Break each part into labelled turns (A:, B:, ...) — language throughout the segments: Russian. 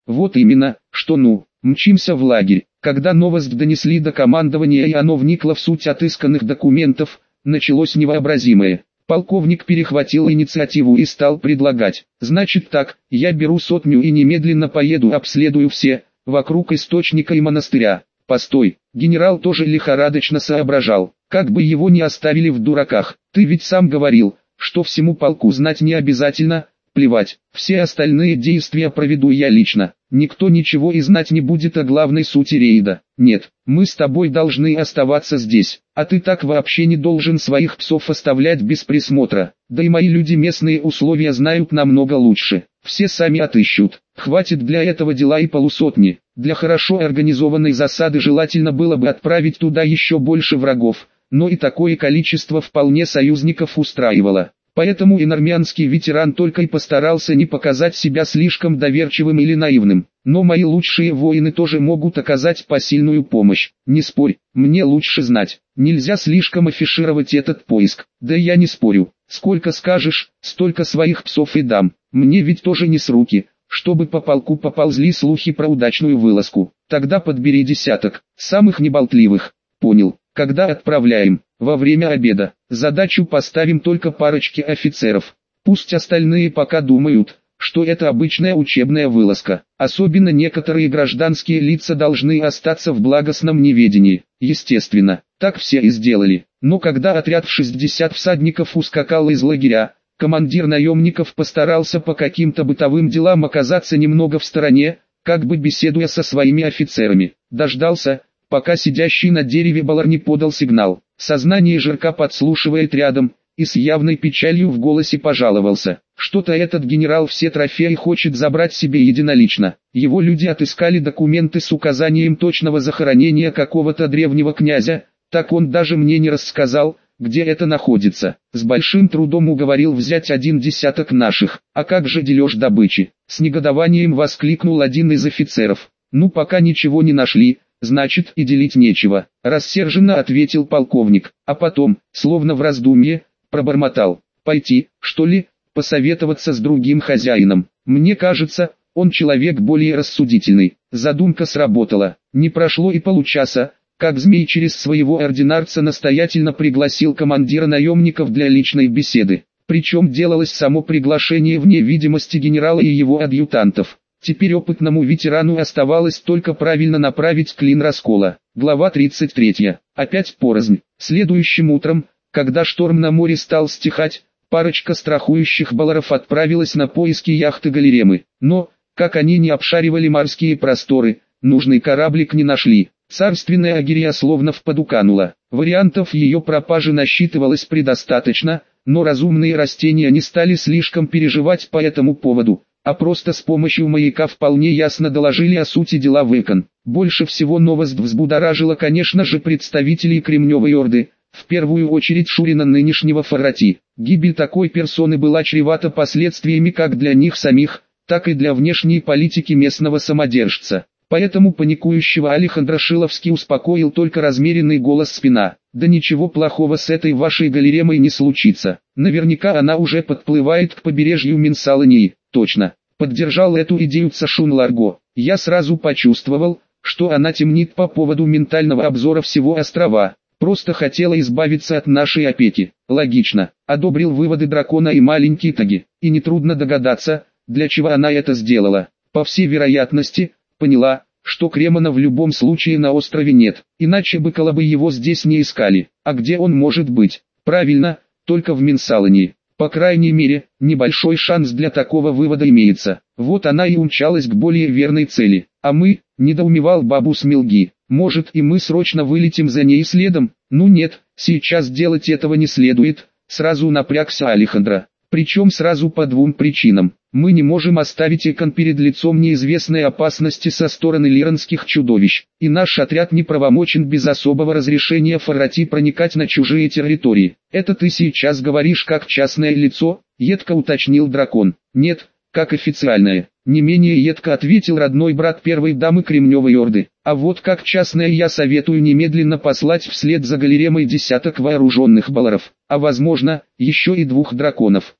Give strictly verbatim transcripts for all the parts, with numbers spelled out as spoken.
A: Вот именно, что ну, мчимся в лагерь. Когда новость донесли до командования и оно вникло в суть отысканных документов, началось невообразимое. Полковник перехватил инициативу и стал предлагать. Значит так, я беру сотню и немедленно поеду обследую все, вокруг источника и монастыря. Постой, генерал тоже лихорадочно соображал, как бы его не оставили в дураках. Ты ведь сам говорил, что всему полку знать не обязательно. Плевать, все остальные действия проведу я лично. Никто ничего и знать не будет о главной сути рейда. Нет, мы с тобой должны оставаться здесь, а ты так вообще не должен своих псов оставлять без присмотра. Да и мои люди местные условия знают намного лучше. Все сами отыщут. Хватит для этого дела и полусотни. Для хорошо организованной засады желательно было бы отправить туда еще больше врагов, но и такое количество вполне союзников устраивало. Поэтому инормианский ветеран только и постарался не показать себя слишком доверчивым или наивным. Но мои лучшие воины тоже могут оказать посильную помощь. Не спорь, мне лучше знать. Нельзя слишком афишировать этот поиск. Да я не спорю. Сколько скажешь, столько своих псов и дам. Мне ведь тоже не с руки, чтобы по полку поползли слухи про удачную вылазку. Тогда подбери десяток, самых неболтливых. Понял. Когда отправляем? Во время обеда. Задачу поставим только парочке офицеров. Пусть остальные пока думают, что это обычная учебная вылазка. Особенно некоторые гражданские лица должны остаться в благостном неведении. Естественно, так все и сделали. Но когда отряд в шестьдесят всадников ускакал из лагеря, командир наемников постарался по каким-то бытовым делам оказаться немного в стороне, как бы беседуя со своими офицерами. Дождался, пока сидящий на дереве Балар не подал сигнал. Сознание Жирка подслушивает рядом, и с явной печалью в голосе пожаловался. Что-то этот генерал все трофеи хочет забрать себе единолично. Его люди отыскали документы с указанием точного захоронения какого-то древнего князя, так он даже мне не рассказал, где это находится. С большим трудом уговорил взять один десяток наших. А как же дележ добычи? С негодованием воскликнул один из офицеров. Ну пока ничего не нашли, значит и делить нечего, рассерженно ответил полковник, а потом, словно в раздумье, пробормотал: пойти, что ли, посоветоваться с другим хозяином. Мне кажется, он человек более рассудительный. Задумка сработала. Не прошло и получаса, как Змей через своего ординарца настоятельно пригласил командира наемников для личной беседы. Причем делалось само приглашение вне видимости генерала и его адъютантов. Теперь опытному ветерану оставалось только правильно направить клин раскола. Глава тридцать третья. Опять порознь. Следующим утром, когда шторм на море стал стихать, парочка страхующих баларов отправилась на поиски яхты Галеремы. Но, как они не обшаривали морские просторы, нужный кораблик не нашли. Царственная Агирия словно в поду канула. Вариантов ее пропажи насчитывалось предостаточно, но разумные растения не стали слишком переживать по этому поводу, а просто с помощью маяка вполне ясно доложили о сути дела в Экон. Больше всего новость взбудоражила, конечно же, представителей Кремневой Орды, в первую очередь Шурина нынешнего Фарати. Гибель такой персоны была чревата последствиями как для них самих, так и для внешней политики местного самодержца. Поэтому паникующего Алехандро Шиловский успокоил только размеренный голос спина. Да ничего плохого с этой вашей Галеремой не случится. Наверняка она уже подплывает к побережью Минсалании. Точно. Поддержал эту идею Цашун Ларго. Я сразу почувствовал, что она темнит по поводу ментального обзора всего острова. Просто хотела избавиться от нашей опеки. Логично. Одобрил выводы дракона и маленький Таги. И нетрудно догадаться, для чего она это сделала. По всей вероятности, поняла, что Кремона в любом случае на острове нет, иначе бы Колобы его здесь не искали. А где он может быть? Правильно, только в Минсалании. По крайней мере, небольшой шанс для такого вывода имеется. Вот она и умчалась к более верной цели. А мы, недоумевал Бабус Милги, может и мы срочно вылетим за ней следом? Ну нет, сейчас делать этого не следует, сразу напрягся Алехандро. Причем сразу по двум причинам. Мы не можем оставить Экон перед лицом неизвестной опасности со стороны лиранских чудовищ, и наш отряд не правомочен без особого разрешения Фарати проникать на чужие территории. Это ты сейчас говоришь как частное лицо, едко уточнил дракон. Нет, как официальное. Не менее едко ответил родной брат первой дамы Кремневой Орды. А вот как частное я советую немедленно послать вслед за Галеремой десяток вооруженных баларов, а возможно, еще и двух драконов.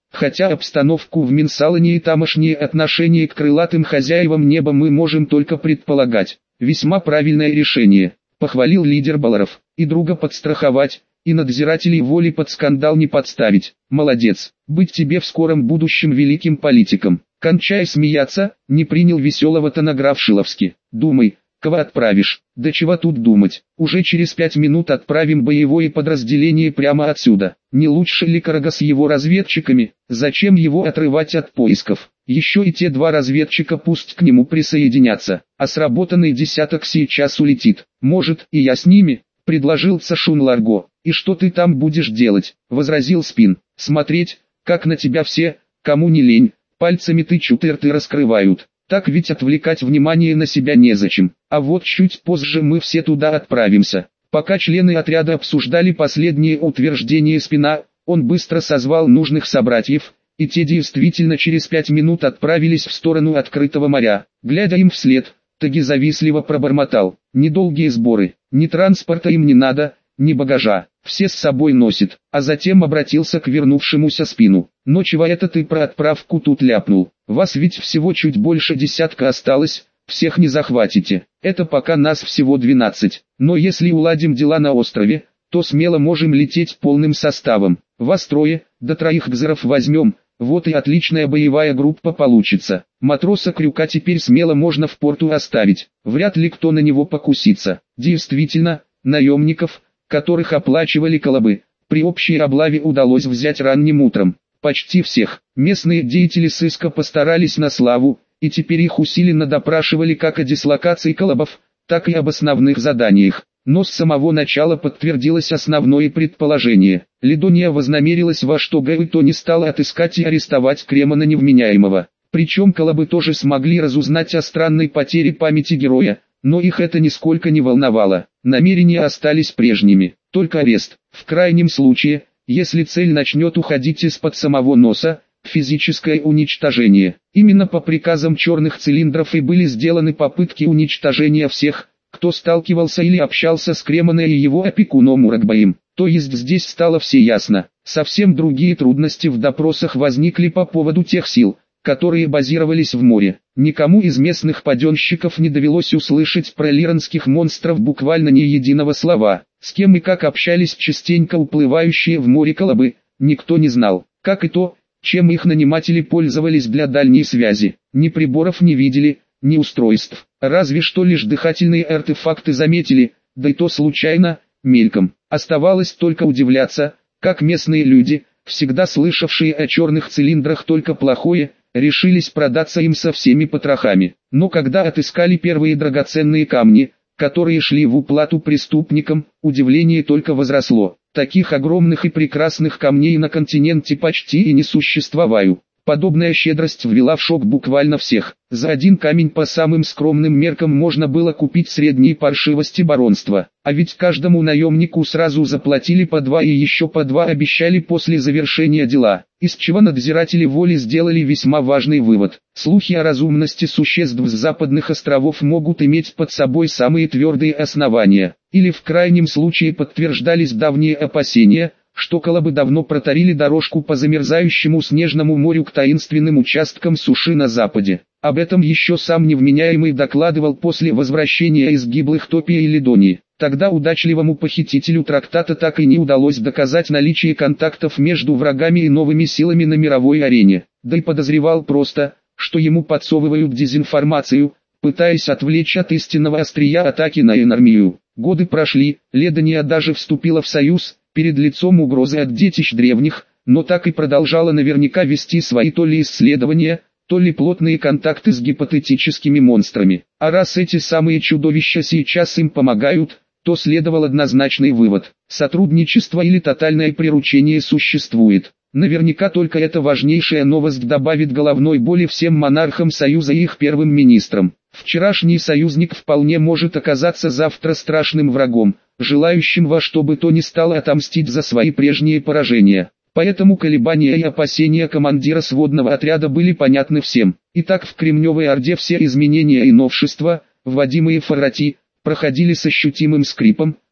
A: Хотя обстановку в Минсалоне и тамошнее отношение к крылатым хозяевам неба мы можем только предполагать. Весьма правильное решение, похвалил лидер Баларов, и друга подстраховать, и надзирателей воли под скандал не подставить. Молодец, быть тебе в скором будущем великим политиком. Кончай смеяться, не принял веселого тона граф Шиловский. Думай, кого отправишь? Да чего тут думать, уже через пять минут отправим боевое подразделение прямо отсюда. Не лучше ли Карага с его разведчиками? Зачем его отрывать от поисков? Еще и те два разведчика пусть к нему присоединятся, а сработанный десяток сейчас улетит. Может, и я с ними? Предложил Цашун Ларго. И что ты там будешь делать? Возразил Спин. Смотреть, как на тебя все, кому не лень, пальцами тычут и рты раскрывают. Так ведь отвлекать внимание на себя незачем. А вот чуть позже мы все туда отправимся. Пока члены отряда обсуждали последние утверждения Спина, он быстро созвал нужных собратьев, и те действительно через пять минут отправились в сторону открытого моря. Глядя им вслед, Таги завистливо пробормотал: недолгие сборы, ни транспорта им не надо, ни багажа, все с собой носит. А затем обратился к вернувшемуся Спину: но чего это ты про отправку тут ляпнул? Вас ведь всего чуть больше десятка осталось, всех не захватите. Это пока нас всего двенадцать, но если уладим дела на острове, то смело можем лететь полным составом. Вас трое, до троих гзеров возьмем, вот и отличная боевая группа получится. Матроса Крюка теперь смело можно в порту оставить, вряд ли кто на него покусится. Действительно, наемников, которых оплачивали колобы, при общей облаве удалось взять ранним утром. Почти всех. Местные деятели сыска постарались на славу, и теперь их усиленно допрашивали как о дислокации колобов, так и об основных заданиях. Но с самого начала подтвердилось основное предположение. Лидония вознамерилась во что бы то ни стало отыскать и арестовать Кремона Невменяемого. Причем колобы тоже смогли разузнать о странной потере памяти героя, но их это нисколько не волновало. Намерения остались прежними, только арест. В крайнем случае, если цель начнет уходить из-под самого носа, физическое уничтожение. Именно по приказам черных цилиндров и были сделаны попытки уничтожения всех, кто сталкивался или общался с Кремоной и его опекуном Урагбаем. То есть здесь стало все ясно. Совсем другие трудности в допросах возникли по поводу тех сил, которые базировались в море. Никому из местных паденщиков не довелось услышать про лиранских монстров буквально ни единого слова. С кем и как общались частенько уплывающие в море колобы, никто не знал. Как и то, чем их наниматели пользовались для дальней связи. Ни приборов не видели, ни устройств. Разве что лишь дыхательные артефакты заметили, да и то случайно, мельком. Оставалось только удивляться, как местные люди, всегда слышавшие о черных цилиндрах только плохое, решились продаться им со всеми потрохами. Но когда отыскали первые драгоценные камни, которые шли в уплату преступникам, удивление только возросло. Таких огромных и прекрасных камней на континенте почти и не существовало. Подобная щедрость ввела в шок буквально всех. За один камень по самым скромным меркам можно было купить средние паршивости баронства. А ведь каждому наемнику сразу заплатили по два и еще по два обещали после завершения дела. Из чего надзиратели воли сделали весьма важный вывод. Слухи о разумности существ с западных островов могут иметь под собой самые твердые основания. Или в крайнем случае подтверждались давние опасения, что колобы давно протарили дорожку по замерзающему снежному морю к таинственным участкам суши на западе. Об этом еще сам Невменяемый докладывал после возвращения из гиблых Топии и Лидонии. Тогда удачливому похитителю трактата так и не удалось доказать наличие контактов между врагами и новыми силами на мировой арене. Да и подозревал просто, что ему подсовывают дезинформацию, пытаясь отвлечь от истинного острия атаки на Энармию. Годы прошли, Ледония даже вступила в союз, перед лицом угрозы от детищ древних, но так и продолжала наверняка вести свои то ли исследования, то ли плотные контакты с гипотетическими монстрами. А раз эти самые чудовища сейчас им помогают, то следовал однозначный вывод: сотрудничество или тотальное приручение существует. Наверняка только эта важнейшая новость добавит головной боли всем монархам Союза и их первым министрам. Вчерашний союзник вполне может оказаться завтра страшным врагом, желающим во что бы то ни стало отомстить за свои прежние поражения. Поэтому колебания и опасения командира сводного отряда были понятны всем. Итак, в Кремневой Орде все изменения и новшества, вводимые Фарати, проходили с ощутимым скрипом,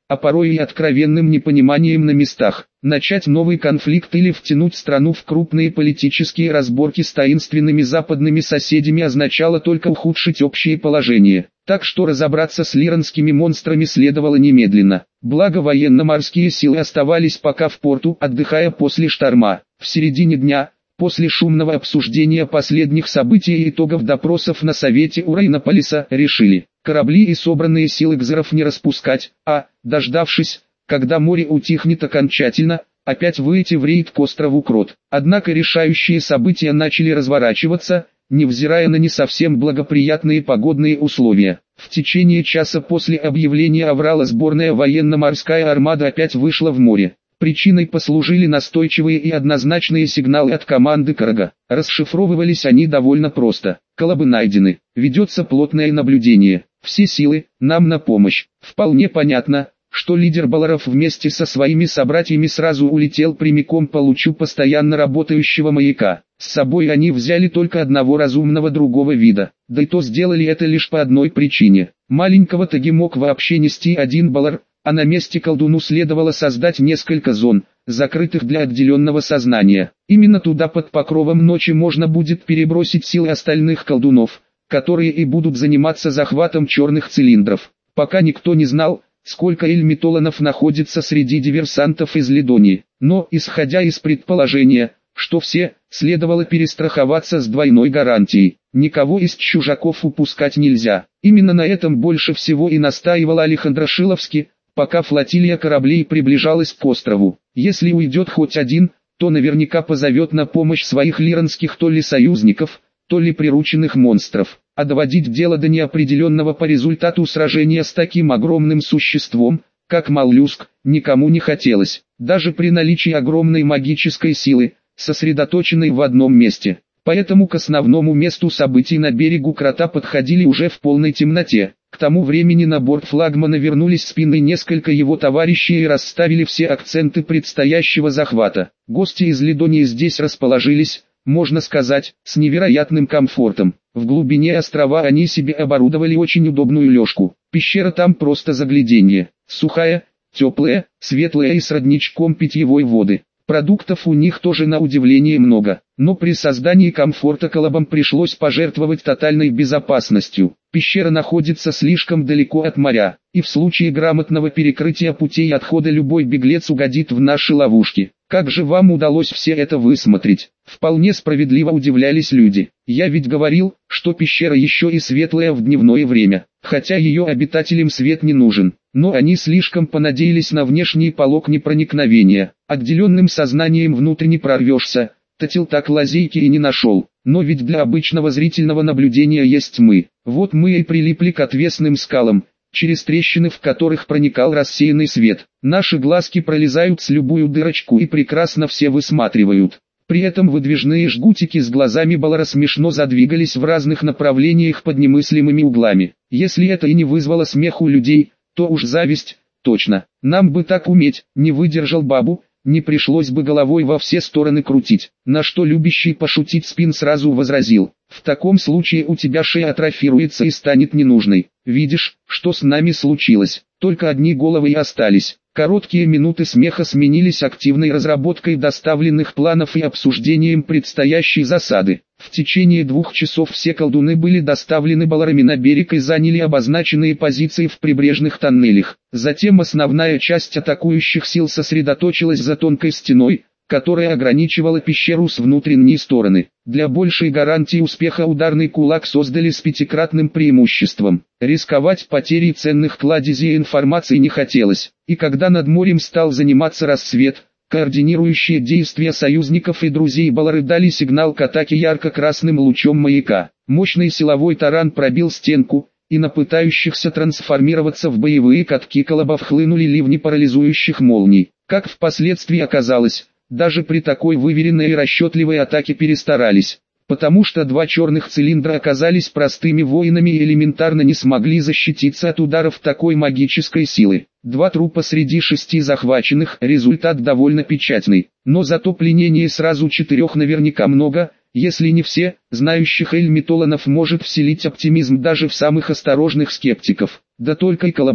A: а порой и откровенным непониманием на местах. Начать новый конфликт или втянуть страну в крупные политические разборки с таинственными западными соседями означало только ухудшить общее положение. Так что разобраться с лиранскими монстрами следовало немедленно. Благо военно-морские силы оставались пока в порту, отдыхая после шторма. В середине дня, после шумного обсуждения последних событий и итогов допросов на совете у Рейнополиса, решили корабли и собранные силы кзеров не распускать, а, дождавшись, когда море утихнет окончательно, опять выйти в рейд к острову Крот. Однако решающие события начали разворачиваться, невзирая на не совсем благоприятные погодные условия. В течение часа после объявления аврала сборная военно-морская армада опять вышла в море. Причиной послужили настойчивые и однозначные сигналы от команды Карага. Расшифровывались они довольно просто. Колобы найдены, ведется плотное наблюдение, все силы нам на помощь. Вполне понятно, что лидер Баларов вместе со своими собратьями сразу улетел прямиком по лучу постоянно работающего маяка. С собой они взяли только одного разумного другого вида, да и то сделали это лишь по одной причине. Маленького таги мог вообще нести один Балар, а на месте колдуну следовало создать несколько зон, закрытых для отделенного сознания. Именно туда под покровом ночи можно будет перебросить силы остальных колдунов, которые и будут заниматься захватом черных цилиндров. Пока никто не знал, сколько эльмитоланов находится среди диверсантов из Лидонии, но, исходя из предположения, что все, следовало перестраховаться с двойной гарантией. Никого из чужаков упускать нельзя. Именно на этом больше всего и настаивал Алехандро Шиловский, пока флотилия кораблей приближалась к острову. Если уйдет хоть один, то наверняка позовет на помощь своих лиранских то ли союзников, то ли прирученных монстров. А доводить дело до неопределенного по результату сражения с таким огромным существом, как моллюск, никому не хотелось, даже при наличии огромной магической силы, сосредоточенной в одном месте. Поэтому к основному месту событий на берегу Крота подходили уже в полной темноте. К тому времени на борт флагмана вернулись спины несколько его товарищей и расставили все акценты предстоящего захвата. Гости из Лидонии здесь расположились, можно сказать, с невероятным комфортом. В глубине острова они себе оборудовали очень удобную лёжку. Пещера там просто загляденье. Сухая, теплая, светлая и с родничком питьевой воды. Продуктов у них тоже на удивление много, но при создании комфорта колобам пришлось пожертвовать тотальной безопасностью. Пещера находится слишком далеко от моря, и в случае грамотного перекрытия путей отхода любой беглец угодит в наши ловушки. Как же вам удалось все это высмотреть? Вполне справедливо удивлялись люди. Я ведь говорил, что пещера еще и светлая в дневное время, хотя ее обитателям свет не нужен. Но они слишком понадеялись на внешний полог непроникновения. Отделенным сознанием внутрь не прорвешься. Татил так лазейки и не нашел. Но ведь для обычного зрительного наблюдения есть мы. Вот мы и прилипли к отвесным скалам, через трещины в которых проникал рассеянный свет. Наши глазки пролезают с любую дырочку и прекрасно все высматривают. При этом выдвижные жгутики с глазами Балара смешно задвигались в разных направлениях под немыслимыми углами. Если это и не вызвало смех у людей, то уж зависть, точно. Нам бы так уметь, не выдержал Бабу, не пришлось бы головой во все стороны крутить. На что любящий пошутить Спин сразу возразил: в таком случае у тебя шея атрофируется и станет ненужной. Видишь, что с нами случилось, только одни головы и остались. Короткие минуты смеха сменились активной разработкой доставленных планов и обсуждением предстоящей засады. В течение двух часов все колдуны были доставлены Баларами на берег и заняли обозначенные позиции в прибрежных тоннелях. Затем основная часть атакующих сил сосредоточилась за тонкой стеной, которая ограничивала пещеру с внутренней стороны. Для большей гарантии успеха ударный кулак создали с пятикратным преимуществом. Рисковать потерей ценных кладезей информации не хотелось, и когда над морем стал заниматься рассвет, координирующие действия союзников и друзей Балары дали сигнал к атаке ярко-красным лучом маяка. Мощный силовой таран пробил стенку, и на пытающихся трансформироваться в боевые катки колобов хлынули ливни парализующих молний. Как впоследствии оказалось, даже при такой выверенной и расчетливой атаке перестарались, потому что два черных цилиндра оказались простыми воинами и элементарно не смогли защититься от ударов такой магической силы. Два трупа среди шести захваченных, результат довольно печальный, но зато пленение сразу четырех наверняка много, если не все, знающих эльмитоланов может вселить оптимизм даже в самых осторожных скептиков. Да только и колобы,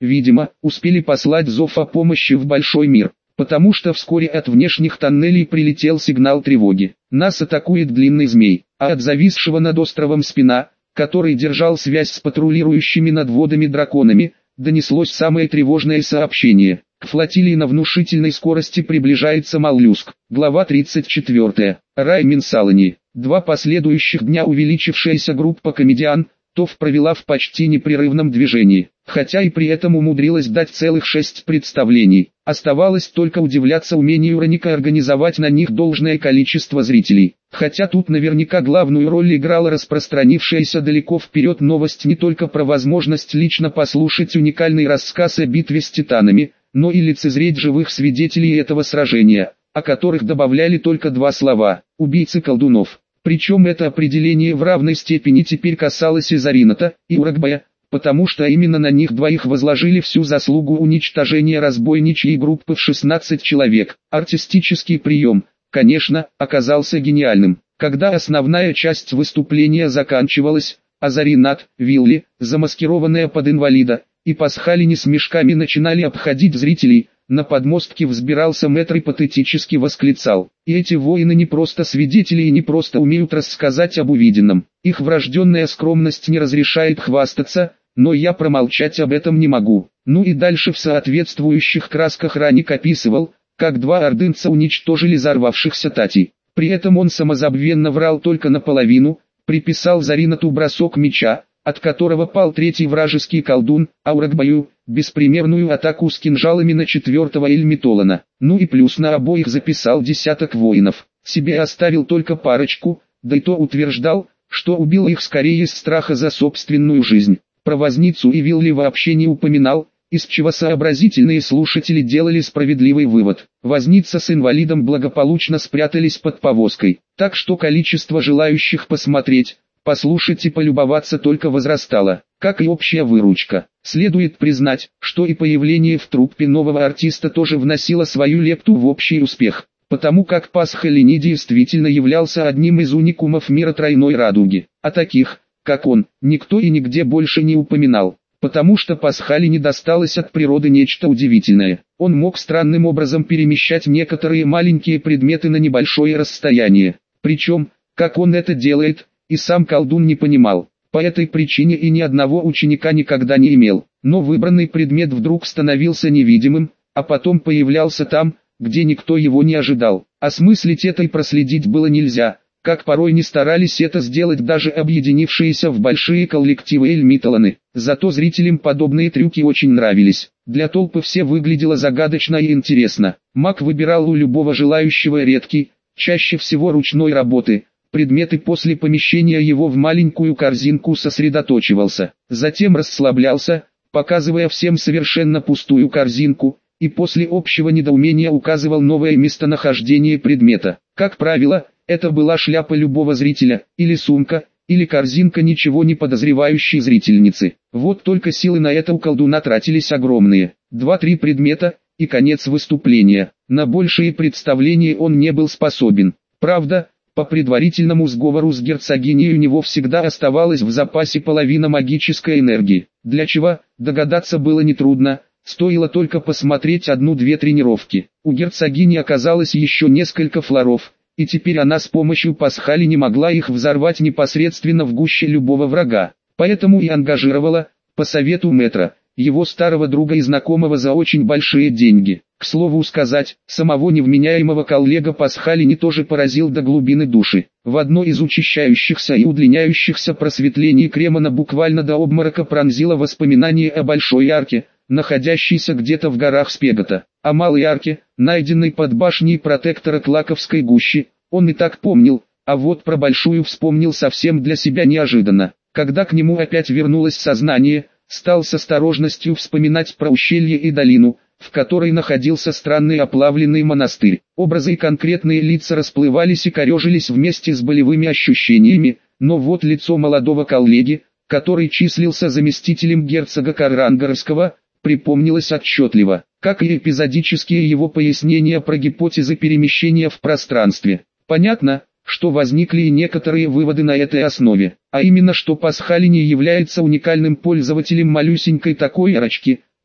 A: видимо, успели послать зов о помощи в большой мир, потому что вскоре от внешних тоннелей прилетел сигнал тревоги. Нас атакует длинный змей, а от зависшего над островом Спина, который держал связь с патрулирующими над водами драконами, донеслось самое тревожное сообщение. К флотилии на внушительной скорости приближается моллюск. Глава тридцать четыре. Рай Минсалани. Два последующих дня увеличившаяся группа комедиан, ТОВ провела в почти непрерывном движении, хотя и при этом умудрилась дать целых шесть представлений. Оставалось только удивляться умению Роника организовать на них должное количество зрителей. Хотя тут наверняка главную роль играла распространившаяся далеко вперед новость не только про возможность лично послушать уникальный рассказ о битве с титанами, но и лицезреть живых свидетелей этого сражения, о которых добавляли только два слова – «убийцы колдунов». Причем это определение в равной степени теперь касалось и Зарината, и Урагбая, потому что именно на них двоих возложили всю заслугу уничтожения разбойничьей группы в шестнадцать человек. Артистический прием, конечно, оказался гениальным. Когда основная часть выступления заканчивалась, а Заринат, Вилли, замаскированная под инвалида, и Пасхалини с мешками начинали обходить зрителей, на подмостке взбирался мэтр и патетически восклицал: «И эти воины не просто свидетели и не просто умеют рассказать об увиденном, их врожденная скромность не разрешает хвастаться, но я промолчать об этом не могу». Ну и дальше в соответствующих красках Раник описывал, как два ордынца уничтожили взорвавшихся татей. При этом он самозабвенно врал только наполовину, приписал Заринату бросок меча, от которого пал третий вражеский колдун, а Урагбаю – беспримерную атаку с кинжалами на четвертого Эльмитолана. Ну и плюс на обоих записал десяток воинов. Себе оставил только парочку, да и то утверждал, что убил их скорее из страха за собственную жизнь. Про возницу и Вилли вообще не упоминал, из чего сообразительные слушатели делали справедливый вывод. Возница с инвалидом благополучно спрятались под повозкой, так что количество желающих посмотреть, послушать и полюбоваться только возрастало, как и общая выручка. Следует признать, что и появление в труппе нового артиста тоже вносило свою лепту в общий успех, потому как Пасхалини действительно являлся одним из уникумов мира тройной радуги, а таких, как он, никто и нигде больше не упоминал, потому что Пасхалини досталось от природы нечто удивительное. Он мог странным образом перемещать некоторые маленькие предметы на небольшое расстояние, причем, как он это делает, и сам колдун не понимал. По этой причине и ни одного ученика никогда не имел. Но выбранный предмет вдруг становился невидимым, а потом появлялся там, где никто его не ожидал. Осмыслить это и проследить было нельзя, как порой не старались это сделать даже объединившиеся в большие коллективы Эльмитоланы. Зато зрителям подобные трюки очень нравились. Для толпы все выглядело загадочно и интересно. Маг выбирал у любого желающего редкий, чаще всего ручной работы, предметы, после помещения его в маленькую корзинку сосредоточивался, затем расслаблялся, показывая всем совершенно пустую корзинку, и после общего недоумения указывал новое местонахождение предмета. Как правило, это была шляпа любого зрителя, или сумка, или корзинка ничего не подозревающей зрительницы. Вот только силы на это у колдуна тратились огромные. Два-три предмета, и конец выступления. На большие представления он не был способен. Правда, по предварительному сговору с герцогиней у него всегда оставалась в запасе половина магической энергии, для чего, догадаться было нетрудно, стоило только посмотреть одну-две тренировки. У герцогини оказалось еще несколько флоров, и теперь она с помощью Пасхалини могла их взорвать непосредственно в гуще любого врага, поэтому и ангажировала, по совету мэтра, его старого друга и знакомого за очень большие деньги. К слову сказать, самого невменяемого коллега Пасхалини тоже поразил до глубины души. В одно из учащающихся и удлиняющихся просветлений Кремона буквально до обморока пронзило воспоминание о большой арке, находящейся где-то в горах Спегота. О малой арке, найденной под башней протектора Клаковской гущи, он и так помнил, а вот про большую вспомнил совсем для себя неожиданно. Когда к нему опять вернулось сознание, стал с осторожностью вспоминать про ущелье и долину, в которой находился странный оплавленный монастырь. Образы и конкретные лица расплывались и корежились вместе с болевыми ощущениями, но вот лицо молодого коллеги, который числился заместителем герцога Каррангарского, припомнилось отчетливо, как и эпизодические его пояснения про гипотезы перемещения в пространстве. Понятно, что возникли и некоторые выводы на этой основе, а именно что Пасхалини является уникальным пользователем малюсенькой такой арочки,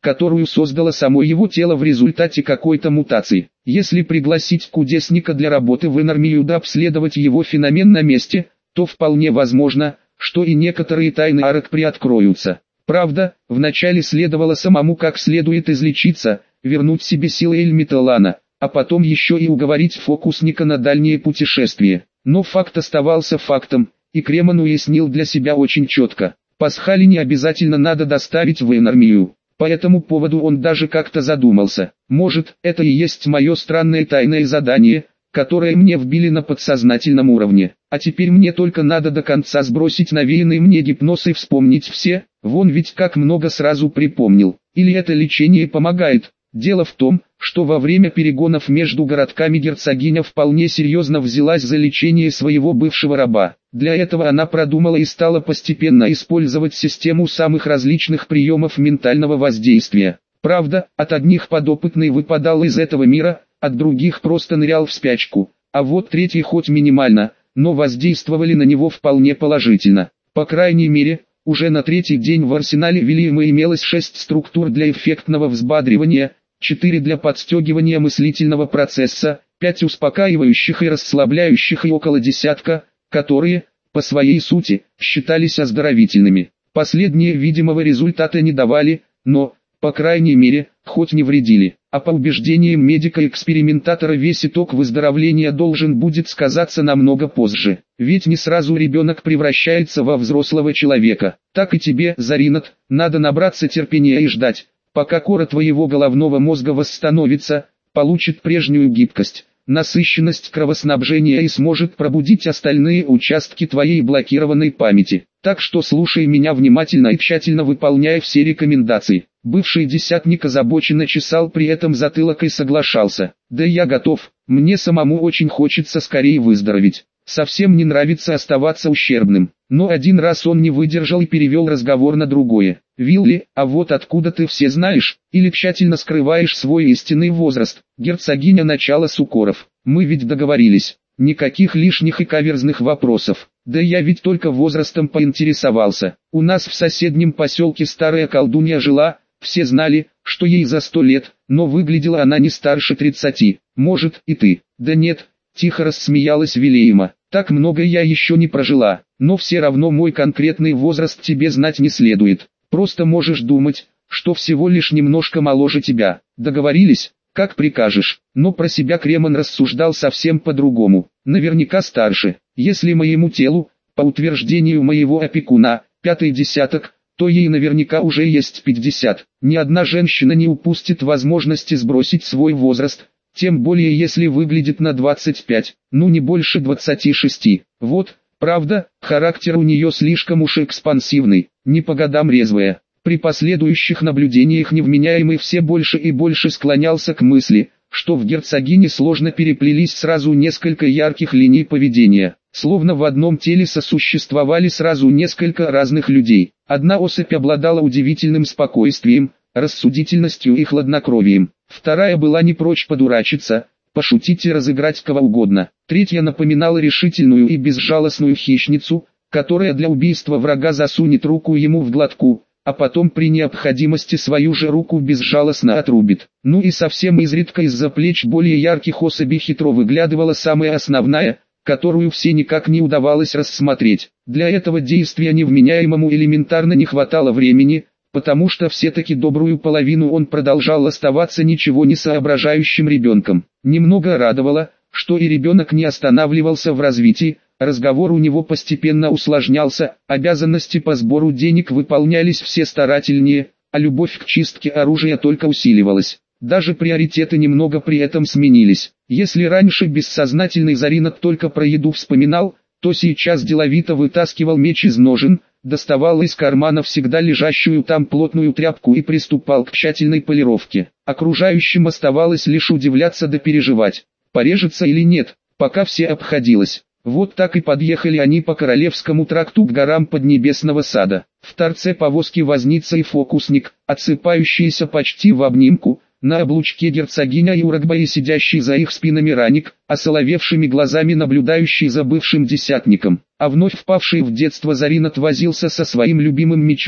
A: которую создало само его тело в результате какой-то мутации. Если пригласить кудесника для работы в Инармию да обследовать его феномен на месте, то вполне возможно, что и некоторые тайны арок приоткроются. Правда, вначале следовало самому как следует излечиться, вернуть себе силы Эльмиталана, а потом еще и уговорить фокусника на дальние путешествия. Но факт оставался фактом, и Кремон уяснил для себя очень четко. Пасхали не обязательно надо доставить в Инармию. По этому поводу он даже как-то задумался. Может, это и есть мое странное тайное задание, которое мне вбили на подсознательном уровне. А теперь мне только надо до конца сбросить навеянный мне гипноз и вспомнить все, вон ведь как много сразу припомнил. Или это лечение помогает? Дело в том, что во время перегонов между городками герцогиня вполне серьезно взялась за лечение своего бывшего раба. Для этого она продумала и стала постепенно использовать систему самых различных приемов ментального воздействия. Правда, от одних подопытный выпадал из этого мира, от других просто нырял в спячку, а вот третьи хоть минимально, но воздействовали на него вполне положительно. По крайней мере, уже на третий день в арсенале Вильяма имелось шесть структур для эффектного взбадривания, четыре для подстегивания мыслительного процесса, пять успокаивающих и расслабляющих и около десятка, которые, по своей сути, считались оздоровительными. Последние видимого результата не давали, но, по крайней мере, хоть не вредили. А по убеждениям медика-экспериментатора весь итог выздоровления должен будет сказаться намного позже. Ведь не сразу ребенок превращается во взрослого человека. Так и тебе, Заринат, надо набраться терпения и ждать, пока кора твоего головного мозга восстановится, получит прежнюю гибкость, насыщенность кровоснабжения и сможет пробудить остальные участки твоей блокированной памяти. Так что слушай меня внимательно и тщательно выполняй все рекомендации. Бывший десятник озабоченно чесал при этом затылок и соглашался. Да я готов, мне самому очень хочется скорее выздороветь. Совсем не нравится оставаться ущербным. Но один раз он не выдержал и перевел разговор на другое. Вилли, а вот откуда ты все знаешь, или тщательно скрываешь свой истинный возраст? Герцогиня начала с укоров. Мы ведь договорились. Никаких лишних и каверзных вопросов. Да я ведь только возрастом поинтересовался. У нас в соседнем поселке старая колдунья жила, все знали, что ей за сто лет, но выглядела она не старше тридцати. Может, и ты? Да нет, тихо рассмеялась Вилейма. Так много я еще не прожила, но все равно мой конкретный возраст тебе знать не следует. Просто можешь думать, что всего лишь немножко моложе тебя. Договорились? Как прикажешь. Но про себя Кремон рассуждал совсем по-другому. Наверняка старше. Если моему телу, по утверждению моего опекуна, пятый десяток, то ей наверняка уже есть пятьдесят. Ни одна женщина не упустит возможности сбросить свой возраст, тем более если выглядит на двадцать пять, ну не больше двадцати шести. Вот, правда, характер у нее слишком уж экспансивный, не по годам резвая. При последующих наблюдениях невменяемый все больше и больше склонялся к мысли, что в герцогине сложно переплелись сразу несколько ярких линий поведения, словно в одном теле сосуществовали сразу несколько разных людей. Одна особь обладала удивительным спокойствием, рассудительностью и хладнокровием, вторая была не прочь подурачиться, пошутить и разыграть кого угодно, третья напоминала решительную и безжалостную хищницу, которая для убийства врага засунет руку ему в глотку, а потом при необходимости свою же руку безжалостно отрубит. Ну и совсем изредка из-за плеч более ярких особей хитро выглядывала самая основная, которую все никак не удавалось рассмотреть. Для этого действия невменяемому элементарно не хватало времени, потому что все-таки добрую половину он продолжал оставаться ничего не соображающим ребенком. Немного радовало, что и ребенок не останавливался в развитии, разговор у него постепенно усложнялся, обязанности по сбору денег выполнялись все старательнее, а любовь к чистке оружия только усиливалась. Даже приоритеты немного при этом сменились. Если раньше бессознательный Заринат только про еду вспоминал, то сейчас деловито вытаскивал меч из ножен, доставал из кармана всегда лежащую там плотную тряпку и приступал к тщательной полировке. Окружающим оставалось лишь удивляться да переживать, порежется или нет, пока все обходилось. Вот так и подъехали они по Королевскому тракту к горам Поднебесного сада. В торце повозки возница и фокусник, отсыпающиеся почти в обнимку, на облучке герцогиня и Урагба и сидящий за их спинами Раник, осоловевшими глазами наблюдающий за бывшим десятником. А вновь впавший в детство Заринат возился со своим любимым мечом и,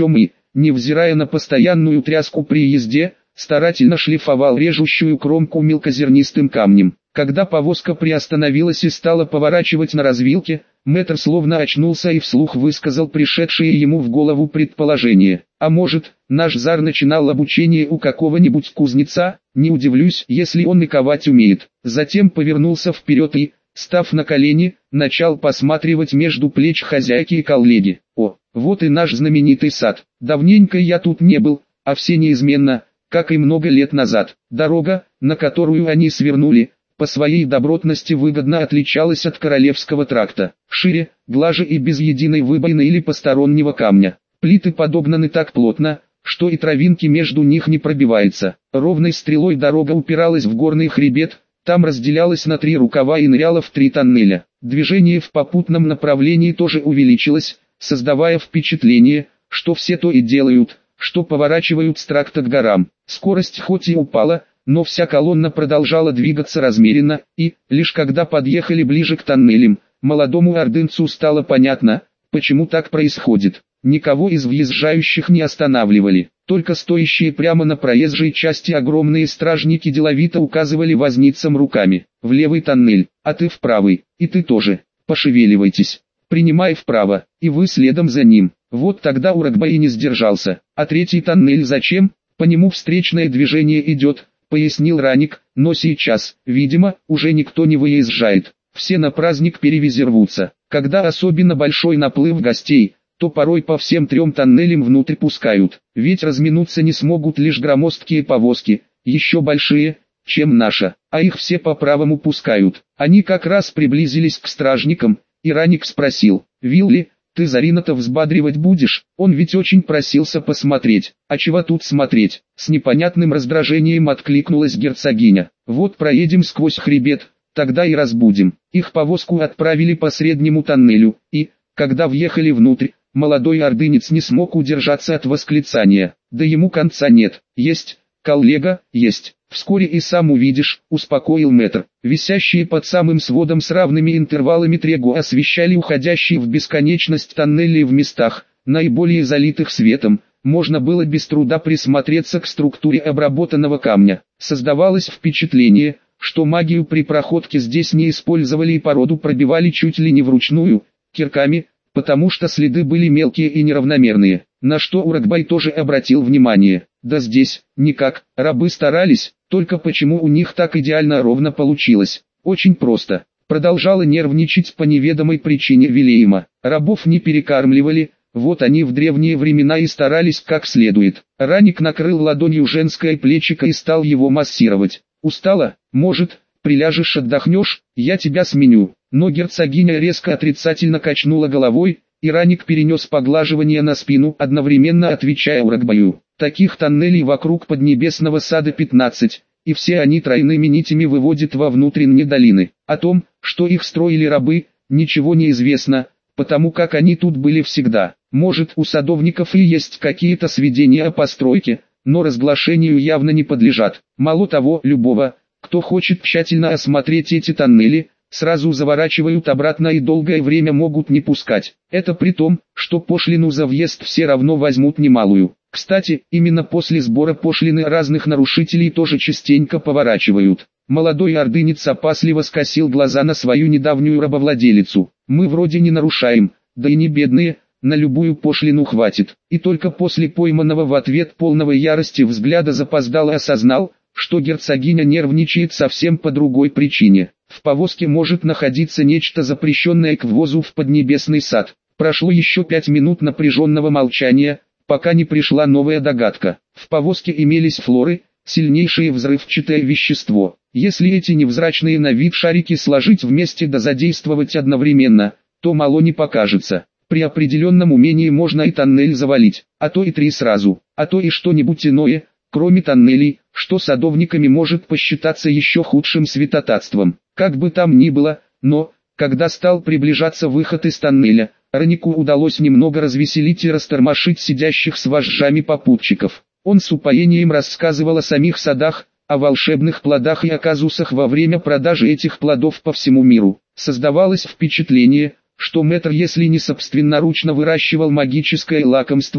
A: невзирая на постоянную тряску при езде, старательно шлифовал режущую кромку мелкозернистым камнем. Когда повозка приостановилась и стала поворачивать на развилке, мэтр словно очнулся и вслух высказал пришедшее ему в голову предположение. А может, наш Зар начинал обучение у какого-нибудь кузнеца? Не удивлюсь, если он и ковать умеет. Затем повернулся вперед и, став на колени, начал посматривать между плеч хозяйки и коллеги. О, вот и наш знаменитый сад. Давненько я тут не был, а все неизменно, как и много лет назад. Дорога, на которую они свернули, по своей добротности выгодно отличалась от королевского тракта. Шире, глаже и без единой выбоины или постороннего камня. Плиты подогнаны так плотно, что и травинки между них не пробивается. Ровной стрелой дорога упиралась в горный хребет, там разделялась на три рукава и ныряла в три тоннеля. Движение в попутном направлении тоже увеличилось, создавая впечатление, что все то и делают, что поворачивают с тракта к горам. Скорость хоть и упала, но вся колонна продолжала двигаться размеренно, и, лишь когда подъехали ближе к тоннелям, молодому ордынцу стало понятно, почему так происходит. Никого из въезжающих не останавливали, только стоящие прямо на проезжей части огромные стражники деловито указывали возницам руками. В левый тоннель, а ты в правый, и ты тоже, пошевеливайтесь, принимай вправо, и вы следом за ним. Вот тогда Уракбай и не сдержался. А третий тоннель зачем? По нему встречное движение идет, пояснил Раник, но сейчас, видимо, уже никто не выезжает. Все на праздник перевязи рвутся. Когда особенно большой наплыв гостей, то порой по всем трем тоннелям внутрь пускают. Ведь разминуться не смогут лишь громоздкие повозки, еще большие, чем наша, а их все по правому пускают. Они как раз приблизились к стражникам, и Раник спросил: «Вилли, ты Зарина-то взбадривать будешь? Он ведь очень просился посмотреть». «А чего тут смотреть?» С непонятным раздражением откликнулась герцогиня. «Вот проедем сквозь хребет, тогда и разбудим». Их повозку отправили по среднему тоннелю, и, когда въехали внутрь, молодой ордынец не смог удержаться от восклицания: «Да ему конца нет». «Есть, коллега, есть. Вскоре и сам увидишь», — успокоил мэтр. Висящие под самым сводом с равными интервалами трегу освещали уходящие в бесконечность тоннели в местах, наиболее залитых светом. Можно было без труда присмотреться к структуре обработанного камня. Создавалось впечатление, что магию при проходке здесь не использовали и породу пробивали чуть ли не вручную, кирками, потому что следы были мелкие и неравномерные, на что Уракбай тоже обратил внимание. Да здесь, никак, рабы старались, только почему у них так идеально ровно получилось? Очень просто. Продолжала нервничать по неведомой причине Вилейма. Рабов не перекармливали, вот они в древние времена и старались как следует. Раник накрыл ладонью женское плечико и стал его массировать. «Устала? Может, приляжешь отдохнешь, я тебя сменю». Но герцогиня резко отрицательно качнула головой, и Раник перенес поглаживание на спину, одновременно отвечая Уракбаю: «Таких тоннелей вокруг Поднебесного сада пятнадцать, и все они тройными нитями выводят во внутренние долины. О том, что их строили рабы, ничего не известно, потому как они тут были всегда. Может, у садовников и есть какие-то сведения о постройке, но разглашению явно не подлежат. Мало того, любого, кто хочет тщательно осмотреть эти тоннели, сразу заворачивают обратно и долгое время могут не пускать. Это при том, что пошлину за въезд все равно возьмут немалую. Кстати, именно после сбора пошлины разных нарушителей тоже частенько поворачивают». Молодой ордынец опасливо скосил глаза на свою недавнюю рабовладелицу. «Мы вроде не нарушаем, да и не бедные, на любую пошлину хватит». И только после пойманного в ответ полного ярости взгляда запоздало осознал, что герцогиня нервничает совсем по другой причине. В повозке может находиться нечто запрещенное к ввозу в Поднебесный сад. Прошло еще пять минут напряженного молчания, пока не пришла новая догадка. В повозке имелись флоры, сильнейшее взрывчатое вещество. Если эти невзрачные на вид шарики сложить вместе да задействовать одновременно, то мало не покажется. При определенном умении можно и тоннель завалить, а то и три сразу, а то и что-нибудь иное, кроме тоннелей, что садовниками может посчитаться еще худшим святотатством. Как бы там ни было, но, когда стал приближаться выход из тоннеля, Ранику удалось немного развеселить и растормошить сидящих с вожжами попутчиков. Он с упоением рассказывал о самих садах, о волшебных плодах и о казусах во время продажи этих плодов по всему миру. Создавалось впечатление, что мэтр если не собственноручно выращивал магическое лакомство,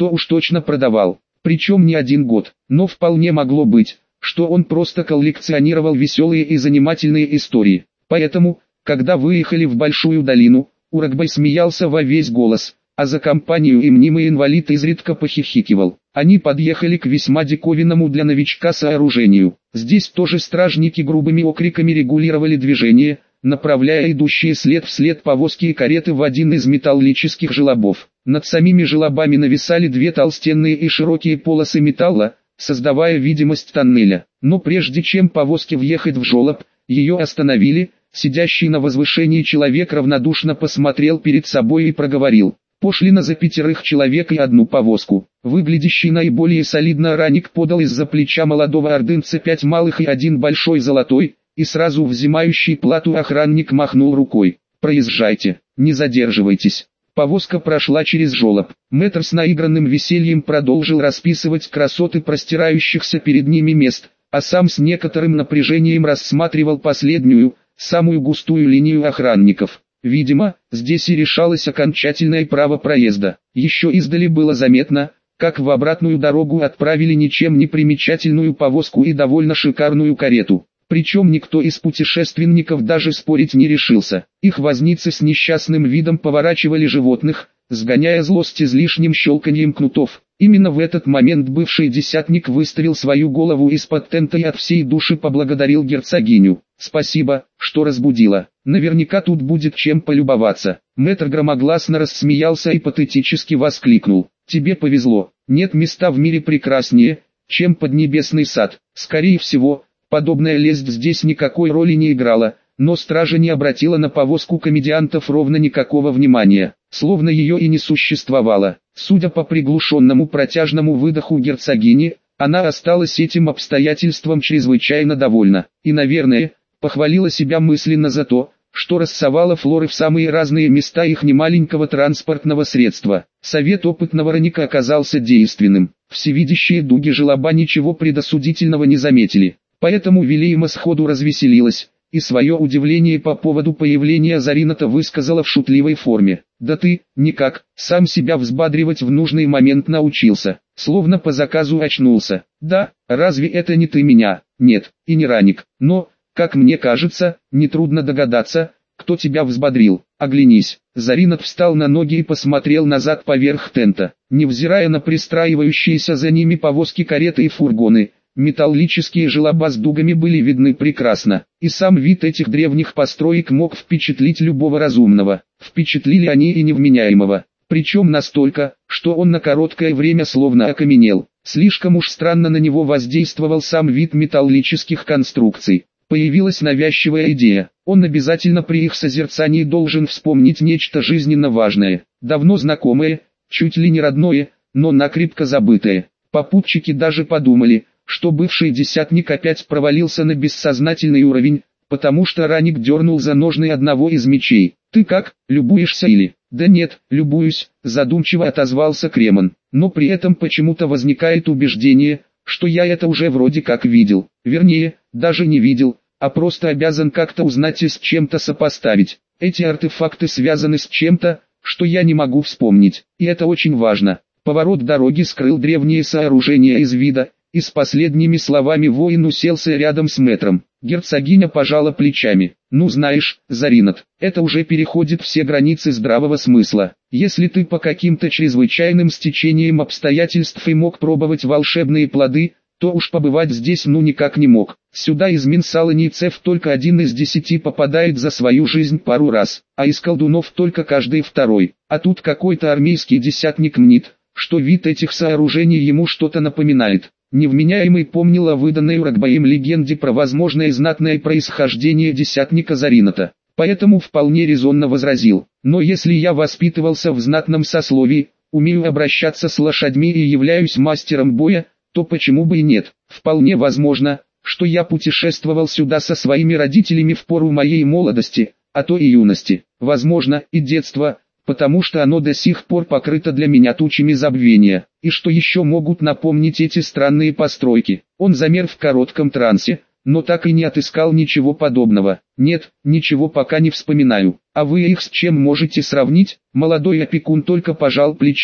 A: то уж точно продавал. Причем не один год, но вполне могло быть, что он просто коллекционировал веселые и занимательные истории. Поэтому, когда выехали в Большую долину, Урагбай смеялся во весь голос, а за компанию и мнимый инвалид изредка похихикивал. Они подъехали к весьма диковинному для новичка сооружению. Здесь тоже стражники грубыми окриками регулировали движение, направляя идущие след вслед повозки и кареты в один из металлических желобов. Над самими желобами нависали две толстенные и широкие полосы металла, создавая видимость тоннеля. Но прежде чем повозке въехать в желоб, ее остановили. Сидящий на возвышении человек равнодушно посмотрел перед собой и проговорил: «Пошлина за пятерых человек и одну повозку». Выглядящий наиболее солидно Раник подал из-за плеча молодого ордынца пять малых и один большой золотой, и сразу взимающий плату охранник махнул рукой: «Проезжайте, не задерживайтесь». Повозка прошла через желоб. Мэтр с наигранным весельем продолжил расписывать красоты простирающихся перед ними мест, а сам с некоторым напряжением рассматривал последнюю, самую густую линию охранников. Видимо, здесь и решалось окончательное право проезда. Еще издали было заметно, как в обратную дорогу отправили ничем не примечательную повозку и довольно шикарную карету. Причем никто из путешественников даже спорить не решился. Их возницы с несчастным видом поворачивали животных, сгоняя злость излишним щелканьем кнутов. Именно в этот момент бывший десятник выставил свою голову из-под тента и от всей души поблагодарил герцогиню. «Спасибо, что разбудила. Наверняка тут будет чем полюбоваться». Мэтр громогласно рассмеялся и патетически воскликнул: «Тебе повезло. Нет места в мире прекраснее, чем Поднебесный сад». Скорее всего, подобная лесть здесь никакой роли не играла, но стража не обратила на повозку комедиантов ровно никакого внимания, словно ее и не существовало. Судя по приглушенному протяжному выдоху герцогини, она осталась этим обстоятельством чрезвычайно довольна, и, наверное, похвалила себя мысленно за то, что рассовала Флоры в самые разные места их немаленького транспортного средства. Совет опытного Раника оказался действенным. Всевидящие дуги желоба ничего предосудительного не заметили, поэтому Вилейма сходу развеселилась, и свое удивление по поводу появления Зарината высказала в шутливой форме. «Да ты, никак, сам себя взбадривать в нужный момент научился, словно по заказу очнулся. Да, разве это не ты меня?» «Нет, и не Раник, но, как мне кажется, нетрудно догадаться, кто тебя взбодрил. Оглянись». Заринат встал на ноги и посмотрел назад поверх тента. Невзирая на пристраивающиеся за ними повозки, кареты и фургоны, металлические желоба с дугами были видны прекрасно, и сам вид этих древних построек мог впечатлить любого разумного. Впечатлили они и невменяемого, причем настолько, что он на короткое время словно окаменел. Слишком уж странно на него воздействовал сам вид металлических конструкций. Появилась навязчивая идея: он обязательно при их созерцании должен вспомнить нечто жизненно важное, давно знакомое, чуть ли не родное, но накрепко забытое. Попутчики даже подумали, что бывший десятник опять провалился на бессознательный уровень, потому что Раник дернул за ножны одного из мечей. «Ты как, любуешься или?» «Да нет, любуюсь», задумчиво отозвался Кремон, но при этом почему-то возникает убеждение, что я это уже вроде как видел, вернее, даже не видел, а просто обязан как-то узнать и с чем-то сопоставить. Эти артефакты связаны с чем-то, что я не могу вспомнить, и это очень важно. Поворот дороги скрыл древние сооружения из вида, и с последними словами воин уселся рядом с мэтром. Герцогиня пожала плечами. «Ну знаешь, Заринат, это уже переходит все границы здравого смысла. Если ты по каким-то чрезвычайным стечениям обстоятельств и мог пробовать волшебные плоды, то уж побывать здесь ну никак не мог. Сюда из Минсаланийцев только один из десяти попадает за свою жизнь пару раз, а из колдунов только каждый второй. А тут какой-то армейский десятник мнит, что вид этих сооружений ему что-то напоминает». Невменяемый помнил о выданной Урагбаем легенде про возможное знатное происхождение десятника Зарината, поэтому вполне резонно возразил: «Но если я воспитывался в знатном сословии, умею обращаться с лошадьми и являюсь мастером боя, то почему бы и нет? Вполне возможно, что я путешествовал сюда со своими родителями в пору моей молодости, а то и юности, возможно, и детства, потому что оно до сих пор покрыто для меня тучами забвения. И что еще могут напомнить эти странные постройки?» Он замер в коротком трансе, но так и не отыскал ничего подобного. «Нет, ничего пока не вспоминаю. А вы их с чем можете сравнить?» Молодой опекун только пожал плечами.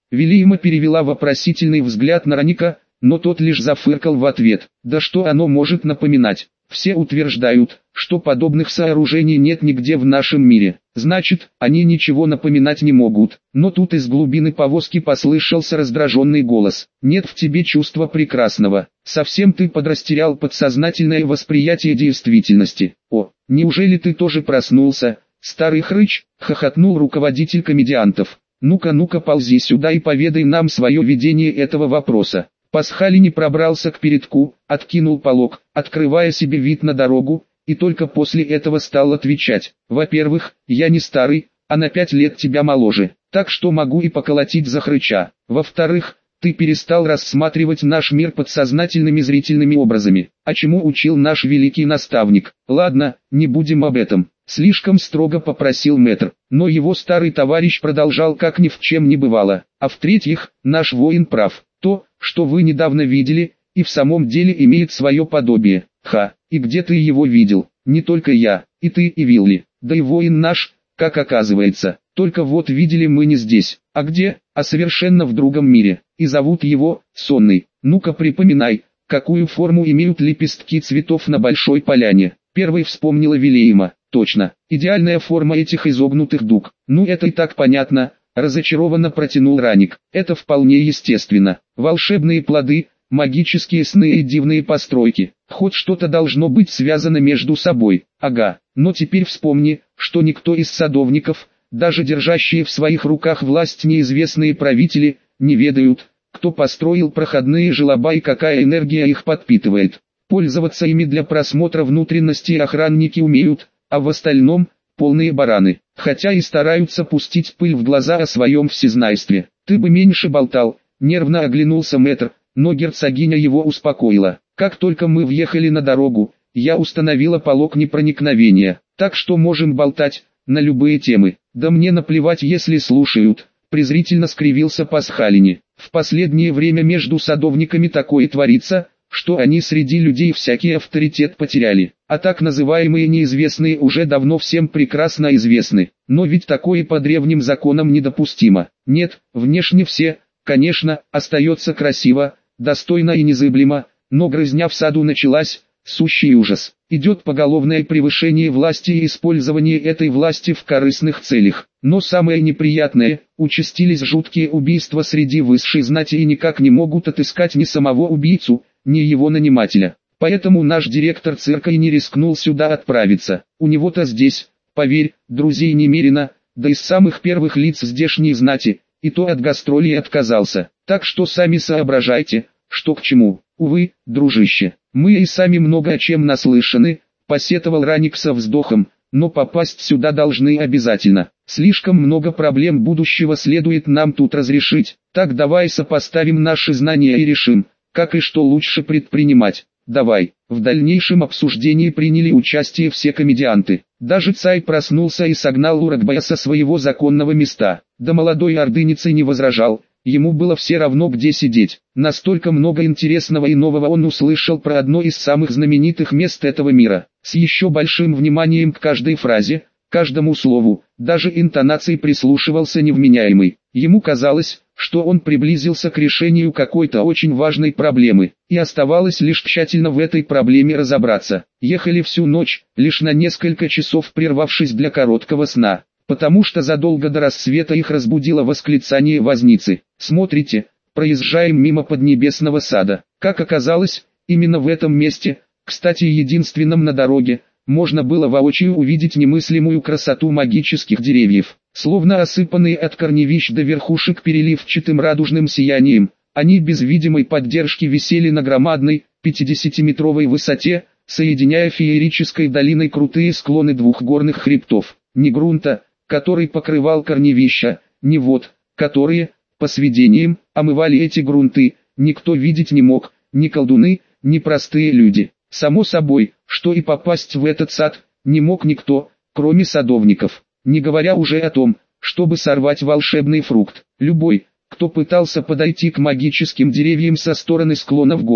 A: Вилиима перевела вопросительный взгляд на Раника, но тот лишь зафыркал в ответ. Да что оно может напоминать? Все утверждают, что подобных сооружений нет нигде в нашем мире. Значит, они ничего напоминать не могут. Но тут из глубины повозки послышался раздраженный голос. Нет в тебе чувства прекрасного. Совсем ты подрастерял подсознательное восприятие действительности. О, неужели ты тоже проснулся? Старый хрыч, хохотнул руководитель комедиантов. Ну-ка, ну-ка, ползи сюда и поведай нам свое видение этого вопроса. Пасхалини пробрался к передку, откинул полог, открывая себе вид на дорогу, и только после этого стал отвечать. Во-первых, я не старый, а на пять лет тебя моложе, так что могу и поколотить за хрыча. Во-вторых, ты перестал рассматривать наш мир подсознательными зрительными образами, а чему учил наш великий наставник. Ладно, не будем об этом. Слишком строго попросил мэтр, но его старый товарищ продолжал как ни в чем не бывало. А в-третьих, наш воин прав. То, что вы недавно видели, и в самом деле имеет свое подобие. Ха, и где ты его видел? Не только я, и ты, и Вилли, да и воин наш, как оказывается. Только вот видели мы не здесь, а где, а совершенно в другом мире, и зовут его Сонный. Ну-ка припоминай, какую форму имеют лепестки цветов на большой поляне. Первой вспомнила Вилиима. Точно, идеальная форма этих изогнутых дуг. Ну это и так понятно. Разочарованно протянул Раник. Это вполне естественно. Волшебные плоды, магические сны и дивные постройки. Хоть что-то должно быть связано между собой. Ага, но теперь вспомни, что никто из садовников, даже держащие в своих руках власть неизвестные правители, не ведают, кто построил проходные желоба и какая энергия их подпитывает. Пользоваться ими для просмотра внутренностей охранники умеют, а в остальном – полные бараны, хотя и стараются пустить пыль в глаза о своем всезнайстве. Ты бы меньше болтал, нервно оглянулся мэтр, но герцогиня его успокоила. Как только мы въехали на дорогу, я установила полог непроникновения, так что можем болтать на любые темы. Да мне наплевать, если слушают, презрительно скривился Пасхалини. В последнее время между садовниками такое творится, что они среди людей всякий авторитет потеряли, а так называемые неизвестные уже давно всем прекрасно известны. Но ведь такое по древним законам недопустимо. Нет, внешне все, конечно, остается красиво, достойно и незыблемо, но грызня в саду началась, сущий ужас. Идет поголовное превышение власти и использование этой власти в корыстных целях. Но самое неприятное, участились жуткие убийства среди высшей знати и никак не могут отыскать ни самого убийцу, ни его нанимателя. Поэтому наш директор цирка и не рискнул сюда отправиться. У него-то здесь, поверь, друзей немерено, да из самых первых лиц здешней знати, и то от гастролей отказался. Так что сами соображайте, что к чему. Увы, дружище, мы и сами много о чем наслышаны, посетовал Раник со вздохом, но попасть сюда должны обязательно. Слишком много проблем будущего следует нам тут разрешить. Так давай сопоставим наши знания и решим, как и что лучше предпринимать. Давай. В дальнейшем обсуждении приняли участие все комедианты. Даже Цай проснулся и согнал Урагбая со своего законного места. Да молодой ордынец не возражал, ему было все равно где сидеть. Настолько много интересного и нового он услышал про одно из самых знаменитых мест этого мира. С еще большим вниманием к каждой фразе, каждому слову, даже интонацией прислушивался невменяемый. Ему казалось, что он приблизился к решению какой-то очень важной проблемы, и оставалось лишь тщательно в этой проблеме разобраться. Ехали всю ночь, лишь на несколько часов прервавшись для короткого сна, потому что задолго до рассвета их разбудило восклицание возницы. «Смотрите, проезжаем мимо Поднебесного сада». Как оказалось, именно в этом месте, кстати единственном на дороге, можно было воочию увидеть немыслимую красоту магических деревьев. Словно осыпанные от корневищ до верхушек переливчатым радужным сиянием, они без видимой поддержки висели на громадной, пятидесятиметровой высоте, соединяя феерической долиной крутые склоны двух горных хребтов. Ни грунта, который покрывал корневища, ни вод, которые, по сведениям, омывали эти грунты, никто видеть не мог, ни колдуны, ни простые люди. Само собой, что и попасть в этот сад не мог никто, кроме садовников. Не говоря уже о том, чтобы сорвать волшебный фрукт. Любой, кто пытался подойти к магическим деревьям со стороны склонов гор,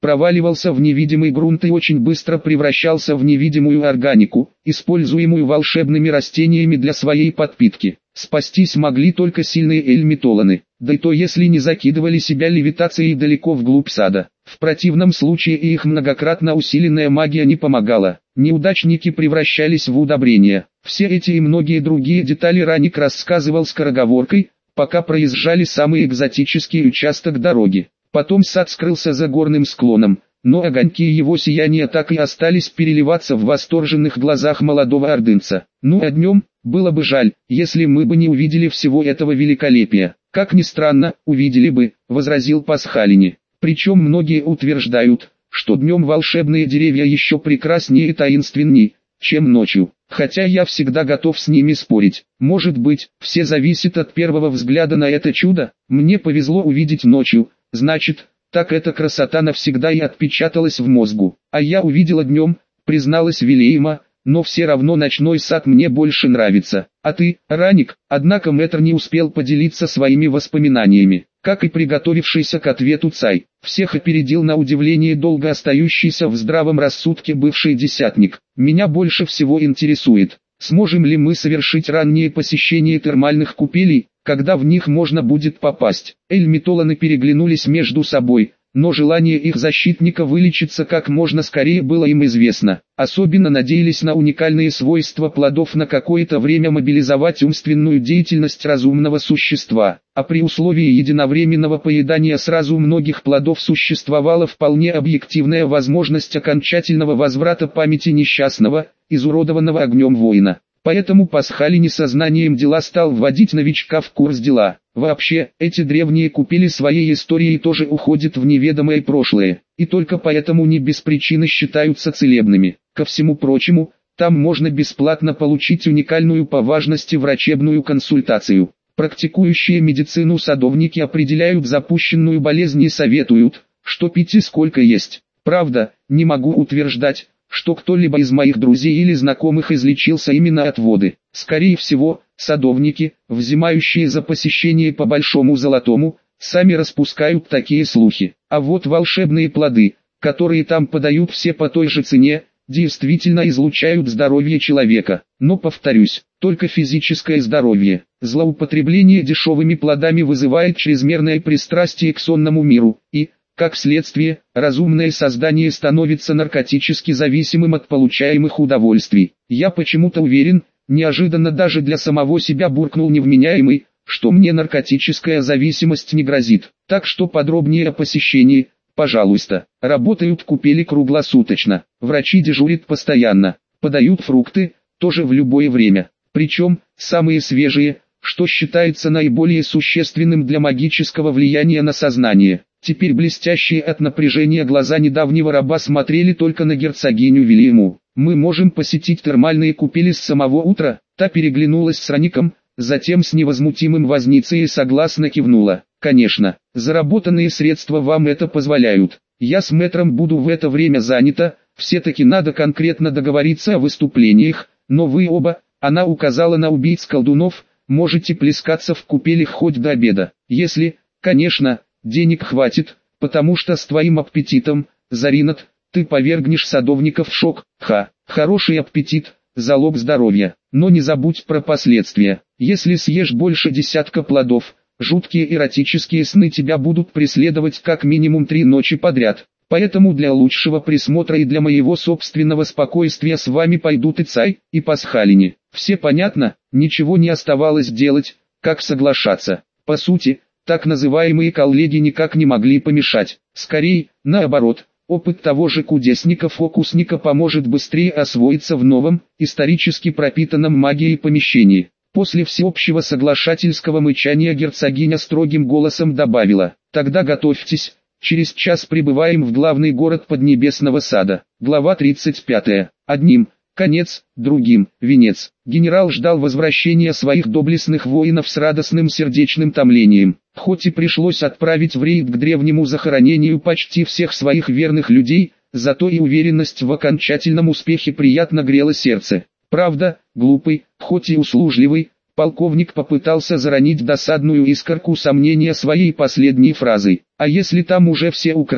A: проваливался в невидимый грунт и очень быстро превращался в невидимую органику, используемую волшебными растениями для своей подпитки. Спастись могли только сильные эльмитоланы, да и то если не закидывали себя левитацией далеко вглубь сада. В противном случае и их многократно усиленная магия не помогала. Неудачники превращались в удобрения. Все эти и многие другие детали Раник рассказывал скороговоркой, пока проезжали самый экзотический участок дороги. Потом сад скрылся за горным склоном, но огоньки его сияния так и остались переливаться в восторженных глазах молодого ордынца. Ну а днем, было бы жаль, если мы бы не увидели всего этого великолепия. Как ни странно, увидели бы, возразил Пасхалини. Причем многие утверждают, что днем волшебные деревья еще прекраснее и таинственнее, чем ночью. Хотя я всегда готов с ними спорить. Может быть, все зависит от первого взгляда на это чудо. Мне повезло увидеть ночью, значит, так эта красота навсегда и отпечаталась в мозгу. А я увидела днем, призналась Вилейма, но все равно ночной сад мне больше нравится. А ты, Раник, однако мэтр не успел поделиться своими воспоминаниями. Как и приготовившийся к ответу Цай, всех опередил на удивление долго остающийся в здравом рассудке бывший десятник. Меня больше всего интересует, сможем ли мы совершить раннее посещение термальных купелей, когда в них можно будет попасть. Эльмитоланы переглянулись между собой, но желание их защитника вылечиться как можно скорее было им известно. Особенно надеялись на уникальные свойства плодов на какое-то время мобилизовать умственную деятельность разумного существа. А при условии единовременного поедания сразу многих плодов существовала вполне объективная возможность окончательного возврата памяти несчастного, изуродованного огнем воина. Поэтому Пасхалини сознанием дела стал вводить новичка в курс дела. Вообще, эти древние купели своей историей тоже уходят в неведомое прошлое, и только поэтому не без причины считаются целебными. Ко всему прочему, там можно бесплатно получить уникальную по важности врачебную консультацию. Практикующие медицину садовники определяют запущенную болезнь и советуют, что пить и сколько есть. Правда, не могу утверждать, что кто-либо из моих друзей или знакомых излечился именно от воды. Скорее всего, садовники, взимающие за посещение по большому золотому, сами распускают такие слухи. А вот волшебные плоды, которые там подают все по той же цене, действительно излучают здоровье человека. Но повторюсь, только физическое здоровье. Злоупотребление дешевыми плодами вызывает чрезмерное пристрастие к сонному миру, и, как следствие, разумное создание становится наркотически зависимым от получаемых удовольствий. Я почему-то уверен, неожиданно даже для самого себя буркнул невменяемый, что мне наркотическая зависимость не грозит. Так что подробнее о посещении, пожалуйста. Работают купели круглосуточно, врачи дежурят постоянно, подают фрукты, тоже в любое время. Причем, самые свежие, что считается наиболее существенным для магического влияния на сознание. Теперь блестящие от напряжения глаза недавнего раба смотрели только на герцогиню Вильяму. «Мы можем посетить термальные купели с самого утра?» Та переглянулась с Раником, затем с невозмутимым возницей и согласно кивнула. «Конечно, заработанные средства вам это позволяют. Я с мэтром буду в это время занята, все-таки надо конкретно договориться о выступлениях, но вы оба», она указала на убийц колдунов, «можете плескаться в купелях хоть до обеда. Если, конечно, денег хватит, потому что с твоим аппетитом, Заринат, ты повергнешь садовников в шок. Ха, хороший аппетит, залог здоровья, но не забудь про последствия. Если съешь больше десятка плодов, жуткие эротические сны тебя будут преследовать как минимум три ночи подряд. Поэтому для лучшего присмотра и для моего собственного спокойствия с вами пойдут и Цай, и Пасхалини. Все понятно?» Ничего не оставалось делать, как соглашаться. По сути, так называемые коллеги никак не могли помешать. Скорее, наоборот, опыт того же кудесника-фокусника поможет быстрее освоиться в новом, исторически пропитанном магией помещении. После всеобщего соглашательского мычания герцогиня строгим голосом добавила: «Тогда готовьтесь, через час прибываем в главный город Поднебесного сада». Глава тридцать пятая. Одним конец, другим венец. Генерал ждал возвращения своих доблестных воинов с радостным сердечным томлением. Хоть и пришлось отправить в рейд к древнему захоронению почти всех своих верных людей, зато и уверенность в окончательном успехе приятно грела сердце. Правда, глупый, хоть и услужливый, полковник попытался заронить досадную искорку сомнения своей последней фразой. «А если там уже все украли,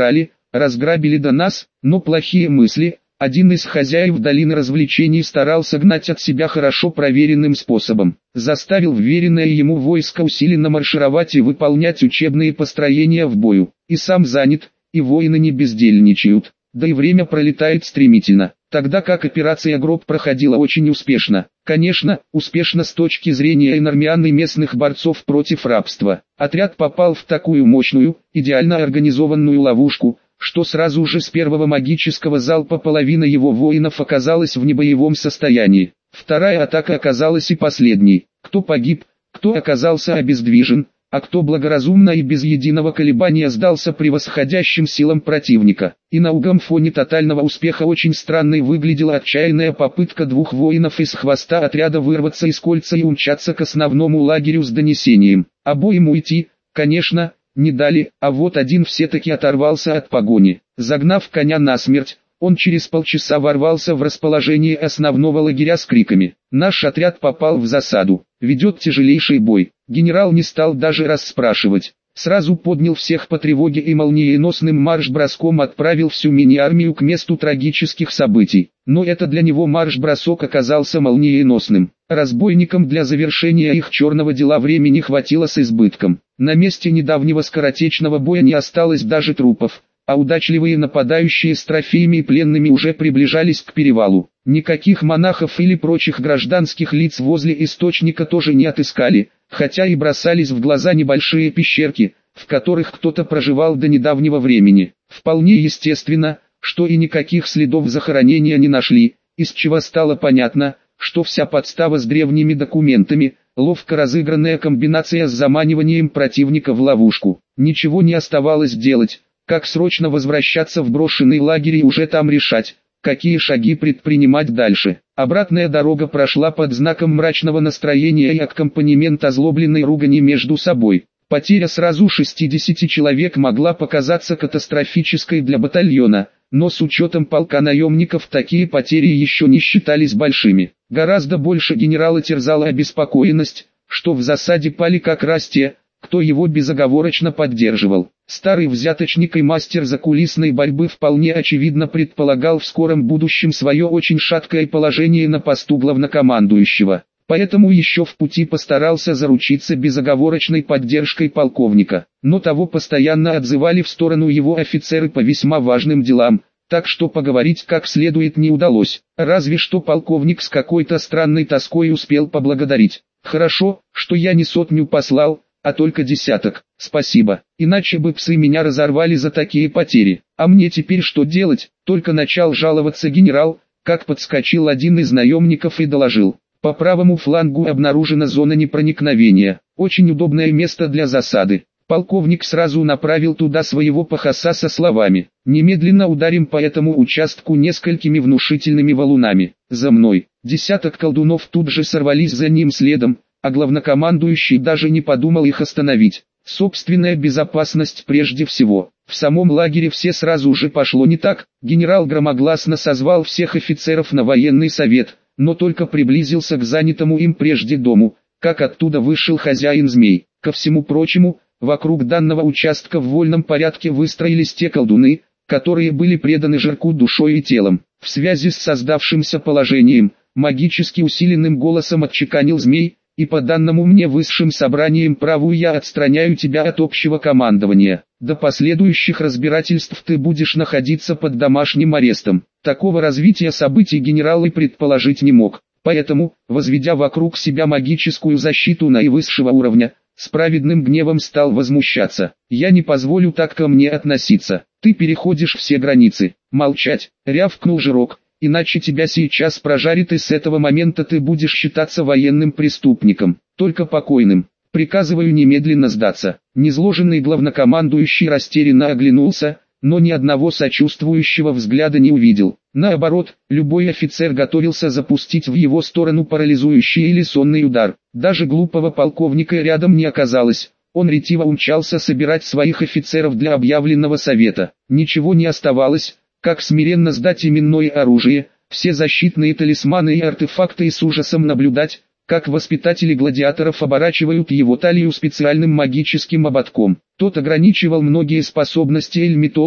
A: разграбили до нас, но плохие мысли, один из хозяев долины развлечений старался гнать от себя хорошо проверенным способом. Заставил вверенное ему войско усиленно маршировать и выполнять учебные построения в бою. И сам занят, и воины не бездельничают, да и время пролетает стремительно. Тогда как операция «Гроб» проходила очень успешно. Конечно, успешно с точки зрения инормиан и местных борцов против рабства. Отряд попал в такую мощную, идеально организованную ловушку, что сразу же с первого магического залпа половина его воинов оказалась в небоевом состоянии. Вторая атака оказалась и последней. Кто погиб, кто оказался обездвижен, а кто благоразумно и без единого колебания сдался превосходящим силам противника. И на угом фоне тотального успеха очень странной выглядела отчаянная попытка двух воинов из хвоста отряда вырваться из кольца и умчаться к основному лагерю с донесением. Обоим уйти, конечно, не дали, а вот один все-таки оторвался от погони. Загнав коня насмерть, он через полчаса ворвался в расположение основного лагеря с криками: «Наш отряд попал в засаду, ведет тяжелейший бой». Генерал не стал даже расспрашивать. Сразу поднял всех по тревоге и молниеносным марш-броском отправил всю мини-армию к месту трагических событий. Но это для него марш-бросок оказался молниеносным. Разбойникам для завершения их черного дела времени хватило с избытком. На месте недавнего скоротечного боя не осталось даже трупов, а удачливые нападающие с трофеями и пленными уже приближались к перевалу. Никаких монахов или прочих гражданских лиц возле источника тоже не отыскали, хотя и бросались в глаза небольшие пещерки, в которых кто-то проживал до недавнего времени. Вполне естественно, что и никаких следов захоронения не нашли, из чего стало понятно, что вся подстава с древними документами – ловко разыгранная комбинация с заманиванием противника в ловушку. Ничего не оставалось делать, как срочно возвращаться в брошенный лагерь и уже там решать, какие шаги предпринимать дальше. Обратная дорога прошла под знаком мрачного настроения и аккомпанемент озлобленной ругани между собой. Потеря сразу шестидесяти человек могла показаться катастрофической для батальона, но с учетом полка наемников такие потери еще не считались большими. Гораздо больше генерала терзала обеспокоенность, что в засаде пали как раз те, кто его безоговорочно поддерживал. Старый взяточник и мастер закулисной борьбы вполне очевидно предполагал в скором будущем свое очень шаткое положение на посту главнокомандующего. Поэтому еще в пути постарался заручиться безоговорочной поддержкой полковника. Но того постоянно отзывали в сторону его офицеры по весьма важным делам, так что поговорить как следует не удалось. Разве что полковник с какой-то странной тоской успел поблагодарить. «Хорошо, что я не сотню послал, а только десяток, спасибо, иначе бы псы меня разорвали за такие потери. А мне теперь что делать?» Только начал жаловаться генерал, как подскочил один из наемников и доложил: «По правому флангу обнаружена зона непроникновения, очень удобное место для засады». Полковник сразу направил туда своего пахоса со словами: «Немедленно ударим по этому участку несколькими внушительными валунами. За мной». Десяток колдунов тут же сорвались за ним следом, а главнокомандующий даже не подумал их остановить. Собственная безопасность прежде всего. В самом лагере все сразу же пошло не так. Генерал громогласно созвал всех офицеров на военный совет, но только приблизился к занятому им прежде дому, как оттуда вышел хозяин змей. Ко всему прочему, вокруг данного участка в вольном порядке выстроились те колдуны, которые были преданы Жирку душой и телом. В связи с создавшимся положением, магически усиленным голосом отчеканил змей: «И по данному мне высшим собранием праву я отстраняю тебя от общего командования. До последующих разбирательств ты будешь находиться под домашним арестом». Такого развития событий генерал и предположить не мог. Поэтому, возведя вокруг себя магическую защиту наивысшего уровня, с праведным гневом стал возмущаться: «Я не позволю так ко мне относиться. Ты переходишь все границы». «Молчать!» — рявкнул Жирок. «Иначе тебя сейчас прожарит, и с этого момента ты будешь считаться военным преступником, только покойным. Приказываю немедленно сдаться». Низложенный главнокомандующий растерянно оглянулся, но ни одного сочувствующего взгляда не увидел. Наоборот, любой офицер готовился запустить в его сторону парализующий или сонный удар. Даже глупого полковника рядом не оказалось. Он ретиво умчался собирать своих офицеров для объявленного совета. Ничего не оставалось, как смиренно сдать именное оружие, все защитные талисманы и артефакты, и с ужасом наблюдать, как воспитатели гладиаторов оборачивают его талию специальным магическим ободком. Тот ограничивал многие способности Эльмитолана,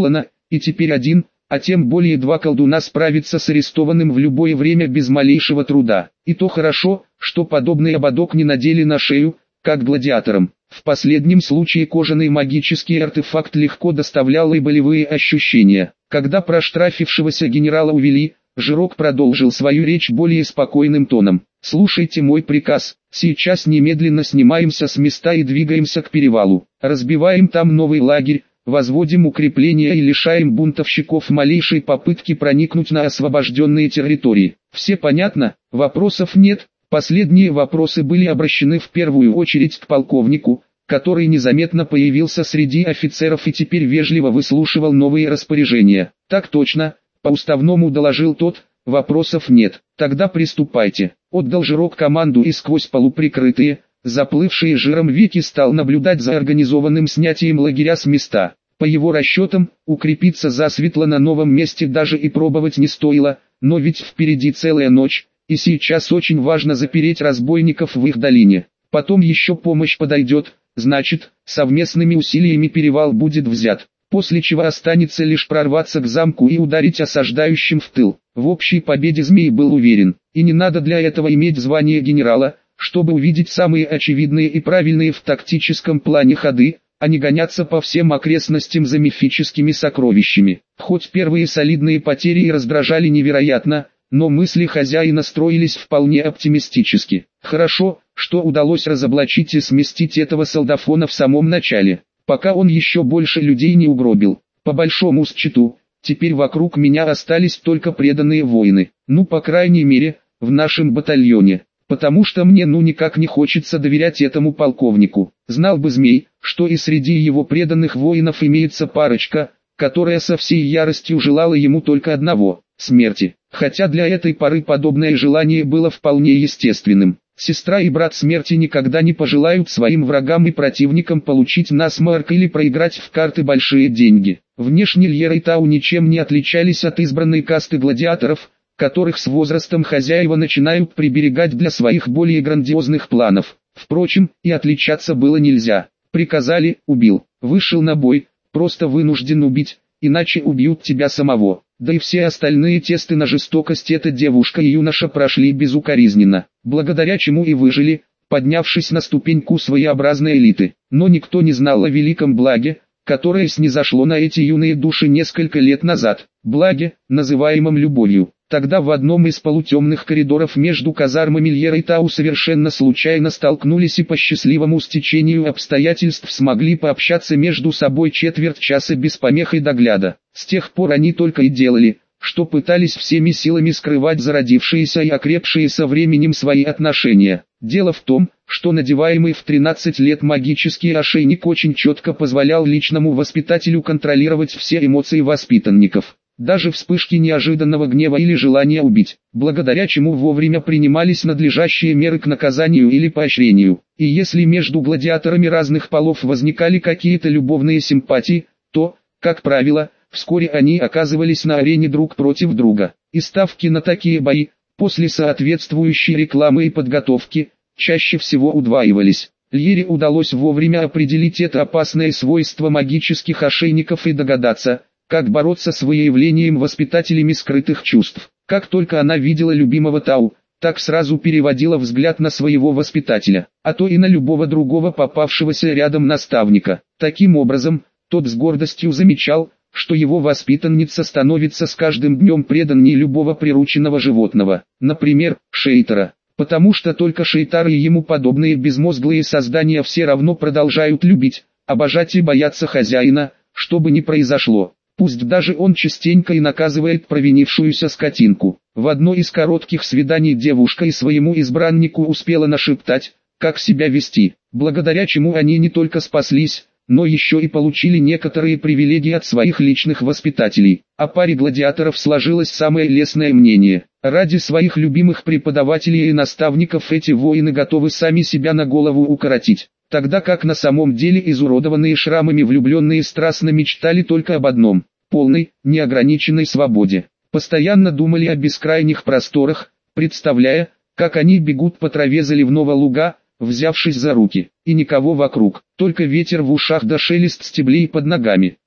A: и теперь один, а тем более два колдуна справятся с арестованным в любое время без малейшего труда. И то хорошо, что подобный ободок не надели на шею, как гладиаторам. В последнем случае кожаный магический артефакт легко доставлял и болевые ощущения. Когда проштрафившегося генерала увели, Жирок продолжил свою речь более спокойным тоном. «Слушайте мой приказ, сейчас немедленно снимаемся с места и двигаемся к перевалу. Разбиваем там новый лагерь, возводим укрепления и лишаем бунтовщиков малейшей попытки проникнуть на освобожденные территории. Все понятно? Вопросов нет?» Последние вопросы были обращены в первую очередь к полковнику, который незаметно появился среди офицеров и теперь вежливо выслушивал новые распоряжения. «Так точно», — по уставному доложил тот, — «вопросов нет, тогда приступайте». Отдал Жирок команду и сквозь полуприкрытые, заплывшие жиром веки стал наблюдать за организованным снятием лагеря с места. По его расчетам, укрепиться засветло на новом месте даже и пробовать не стоило, но ведь впереди целая ночь, и сейчас очень важно запереть разбойников в их долине. Потом еще помощь подойдет, значит, совместными усилиями перевал будет взят, после чего останется лишь прорваться к замку и ударить осаждающим в тыл. В общей победе Змей был уверен, и не надо для этого иметь звание генерала, чтобы увидеть самые очевидные и правильные в тактическом плане ходы, а не гоняться по всем окрестностям за мифическими сокровищами. Хоть первые солидные потери и раздражали невероятно, но мысли хозяина строились вполне оптимистически. Хорошо, что удалось разоблачить и сместить этого солдафона в самом начале, пока он еще больше людей не угробил. По большому счету, теперь вокруг меня остались только преданные воины, ну по крайней мере, в нашем батальоне, потому что мне ну никак не хочется доверять этому полковнику. Знал бы Змей, что и среди его преданных воинов имеется парочка, которая со всей яростью желала ему только одного – смерти. Хотя для этой поры подобное желание было вполне естественным. Сестра и брат смерти никогда не пожелают своим врагам и противникам получить насморк или проиграть в карты большие деньги. Внешне Льер и Тау ничем не отличались от избранной касты гладиаторов, которых с возрастом хозяева начинают приберегать для своих более грандиозных планов. Впрочем, и отличаться было нельзя. Приказали – убил, вышел на бой, просто вынужден убить, иначе убьют тебя самого. Да и все остальные тесты на жестокость эта девушка и юноша прошли безукоризненно, благодаря чему и выжили, поднявшись на ступеньку своеобразной элиты. Но никто не знал о великом благе, которое снизошло на эти юные души несколько лет назад, благе, называемом любовью. Тогда в одном из полутемных коридоров между казармами Льера и Тау совершенно случайно столкнулись и по счастливому стечению обстоятельств смогли пообщаться между собой четверть часа без помех и догляда. С тех пор они только и делали, что пытались всеми силами скрывать зародившиеся и окрепшие со временем свои отношения. Дело в том, что надеваемый в тринадцать лет магический ошейник очень четко позволял личному воспитателю контролировать все эмоции воспитанников. Даже вспышки неожиданного гнева или желания убить, благодаря чему вовремя принимались надлежащие меры к наказанию или поощрению. И если между гладиаторами разных полов возникали какие-то любовные симпатии, то, как правило, вскоре они оказывались на арене друг против друга. И ставки на такие бои, после соответствующей рекламы и подготовки, чаще всего удваивались. Льере удалось вовремя определить это опасное свойство магических ошейников и догадаться, как бороться с выявлением воспитателями скрытых чувств. Как только она видела любимого Тау, так сразу переводила взгляд на своего воспитателя, а то и на любого другого попавшегося рядом наставника. Таким образом, тот с гордостью замечал, что его воспитанница становится с каждым днем преданнее любого прирученного животного, например, шейтера. Потому что только шейтары и ему подобные безмозглые создания все равно продолжают любить, обожать и бояться хозяина, что бы ни произошло. Пусть даже он частенько и наказывает провинившуюся скотинку. В одно из коротких свиданий девушка и своему избраннику успела нашептать, как себя вести, благодаря чему они не только спаслись, но еще и получили некоторые привилегии от своих личных воспитателей. О паре гладиаторов сложилось самое лестное мнение. Ради своих любимых преподавателей и наставников эти воины готовы сами себя на голову укоротить. Тогда как на самом деле изуродованные шрамами влюбленные страстно мечтали только об одном – полной, неограниченной свободе. Постоянно думали о бескрайних просторах, представляя, как они бегут по траве заливного луга, взявшись за руки, и никого вокруг, только ветер в ушах да шелест стеблей под ногами.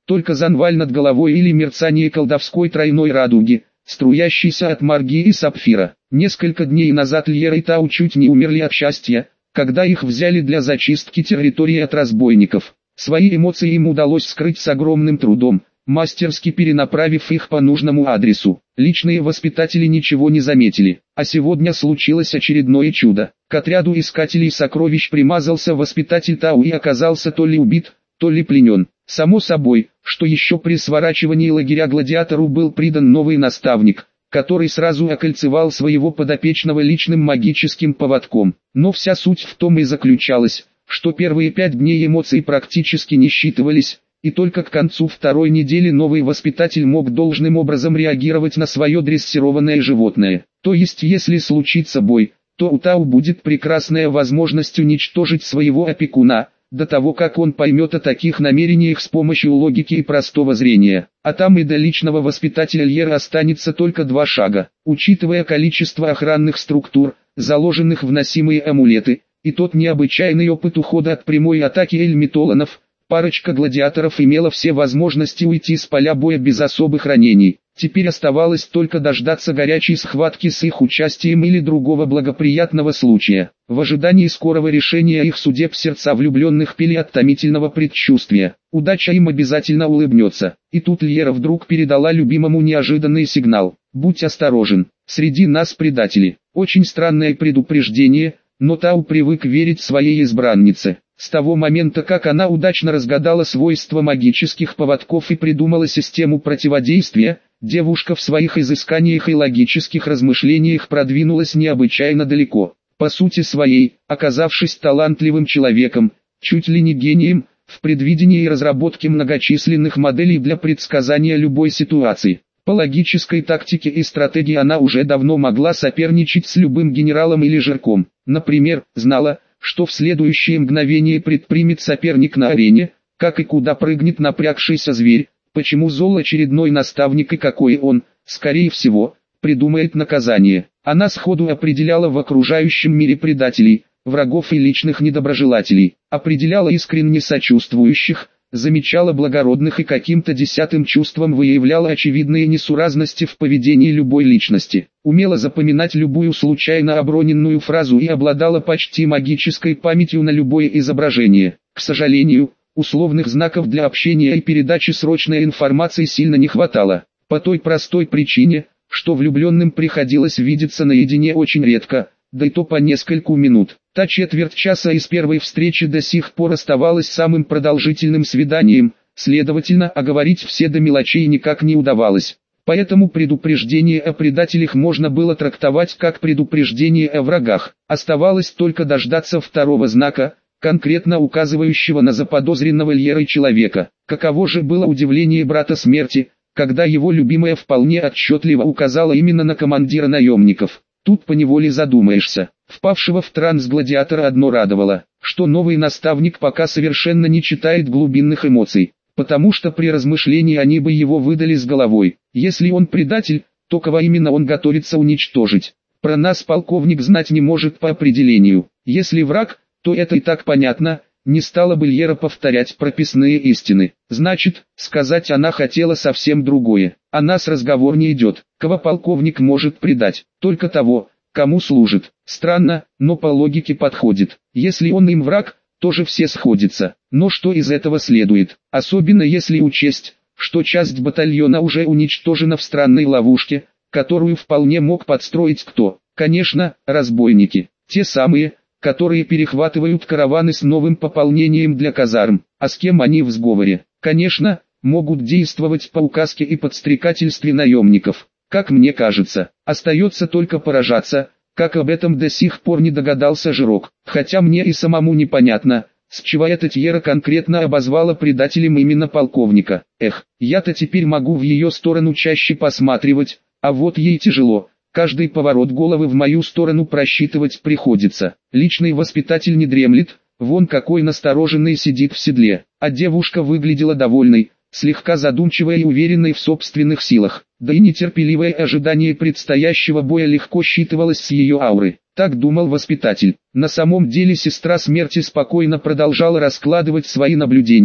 A: только занваль над головой или мерцание колдовской тройной радуги, струящейся от маргии и сапфира. Несколько дней назад Льера и Тау чуть не умерли от счастья, когда их взяли для зачистки территории от разбойников. Свои эмоции им удалось скрыть с огромным трудом, мастерски перенаправив их по нужному адресу. Личные воспитатели ничего не заметили, а сегодня случилось очередное чудо. К отряду искателей сокровищ примазался воспитатель Тау и оказался то ли убит, то ли пленен. Само собой, что еще при сворачивании лагеря гладиатору был придан новый наставник, который сразу окольцевал своего подопечного личным магическим поводком. Но вся суть в том и заключалась, что первые пять дней эмоций практически не считывались, и только к концу второй недели новый воспитатель мог должным образом реагировать на свое дрессированное животное. То есть если случится бой, то у Тау будет прекрасная возможность уничтожить своего опекуна, до того как он поймет о таких намерениях с помощью логики и простого зрения. А там и до личного воспитателя Льера останется только два шага. Учитывая количество охранных структур, заложенных в носимые амулеты, и тот необычайный опыт ухода от прямой атаки эльмитоланов, парочка гладиаторов имела все возможности уйти с поля боя без особых ранений. Теперь оставалось только дождаться горячей схватки с их участием или другого благоприятного случая. В ожидании скорого решения их судеб сердца влюбленных пели от томительного предчувствия. Удача им обязательно улыбнется. И тут Льера вдруг передала любимому неожиданный сигнал. «Будь осторожен, среди нас предатели». Очень странное предупреждение, но Тау привык верить своей избраннице. С того момента, как она удачно разгадала свойства магических поводков и придумала систему противодействия, девушка в своих изысканиях и логических размышлениях продвинулась необычайно далеко. По сути своей, оказавшись талантливым человеком, чуть ли не гением, в предвидении и разработке многочисленных моделей для предсказания любой ситуации. По логической тактике и стратегии она уже давно могла соперничать с любым генералом или жрецом. Например, знала, что в следующее мгновение предпримет соперник на арене, как и куда прыгнет напрягшийся зверь, почему зол очередной наставник и какой он, скорее всего, придумает наказание. Она сходу определяла в окружающем мире предателей, врагов и личных недоброжелателей, определяла искренне сочувствующих, замечала благородных и каким-то десятым чувством выявляла очевидные несуразности в поведении любой личности, умела запоминать любую случайно оброненную фразу и обладала почти магической памятью на любое изображение. К сожалению, условных знаков для общения и передачи срочной информации сильно не хватало, по той простой причине, что влюбленным приходилось видеться наедине очень редко, да и то по нескольку минут. Та четверть часа из первой встречи до сих пор оставалась самым продолжительным свиданием, следовательно, оговорить все до мелочей никак не удавалось. Поэтому предупреждение о предателях можно было трактовать как предупреждение о врагах. Оставалось только дождаться второго знака, конкретно указывающего на заподозренного Льерой человека. Каково же было удивление брата смерти, когда его любимая вполне отчетливо указала именно на командира наемников. Тут поневоле задумаешься. Впавшего в транс гладиатора одно радовало, что новый наставник пока совершенно не читает глубинных эмоций, потому что при размышлении они бы его выдали с головой. Если он предатель, то кого именно он готовится уничтожить? Про нас полковник знать не может по определению. Если враг, то это и так понятно, не стала бы Льера повторять прописные истины. Значит, сказать она хотела совсем другое. О нас разговор не идет. Кого полковник может предать? Только того, кому служит. Странно, но по логике подходит. Если он им враг, тоже все сходятся. Но что из этого следует? Особенно если учесть, что часть батальона уже уничтожена в странной ловушке, которую вполне мог подстроить кто? Конечно, разбойники. Те самые, которые перехватывают караваны с новым пополнением для казарм. А с кем они в сговоре? Конечно, могут действовать по указке и подстрекательстве наемников. Как мне кажется, остается только поражаться, как об этом до сих пор не догадался Жирок. Хотя мне и самому непонятно, с чего эта Льера конкретно обозвала предателем именно полковника. Эх, я-то теперь могу в ее сторону чаще посматривать, а вот ей тяжело. Каждый поворот головы в мою сторону просчитывать приходится. Личный воспитатель не дремлет, вон какой настороженный сидит в седле, а девушка выглядела довольной, слегка задумчивой и уверенной в собственных силах. Да и нетерпеливое ожидание предстоящего боя легко считывалось с ее ауры. Так думал воспитатель. На самом деле сестра смерти спокойно продолжала раскладывать свои наблюдения,